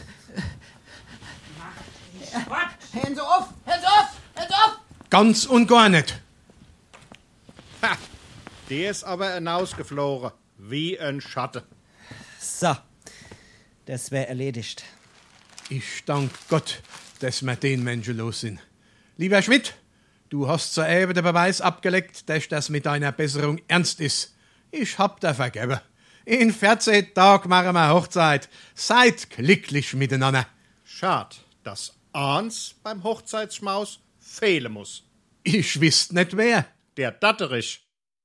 Hören Sie auf! Hören Sie auf! Hören Sie auf! Ganz und gar nicht. Ha, der ist aber hinausgeflogen, wie ein Schatten. So, das wär erledigt. Ich dank Gott, dass wir den Menschen los sind. Lieber Schmidt, du hast soeben den Beweis abgelegt, dass das mit deiner Besserung ernst ist. Ich hab dir vergeben. In 14 Tagen machen wir Hochzeit. Seid glücklich miteinander. Schad, dass eins beim Hochzeitsschmaus fehlen muss. Ich wüsste nicht wer. Der Datterich.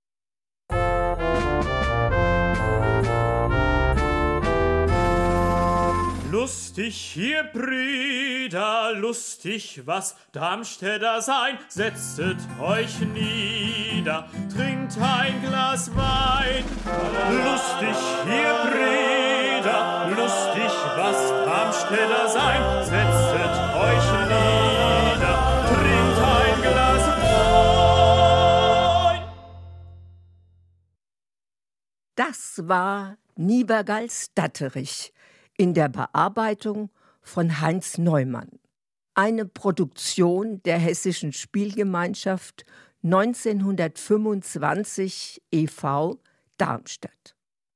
Lustig hier, Brüder, lustig, was Darmstädter sein. Setzet euch nieder, trinkt ein Glas Wein. Lustig hier, Brüder, lustig, was Darmstädter sein. Setzet euch nieder, trinkt ein Glas Wein. Das war Niebergals Datterich in der Bearbeitung von Heinz Neumann. Eine Produktion der Hessischen Spielgemeinschaft 1925 e.V. Darmstadt.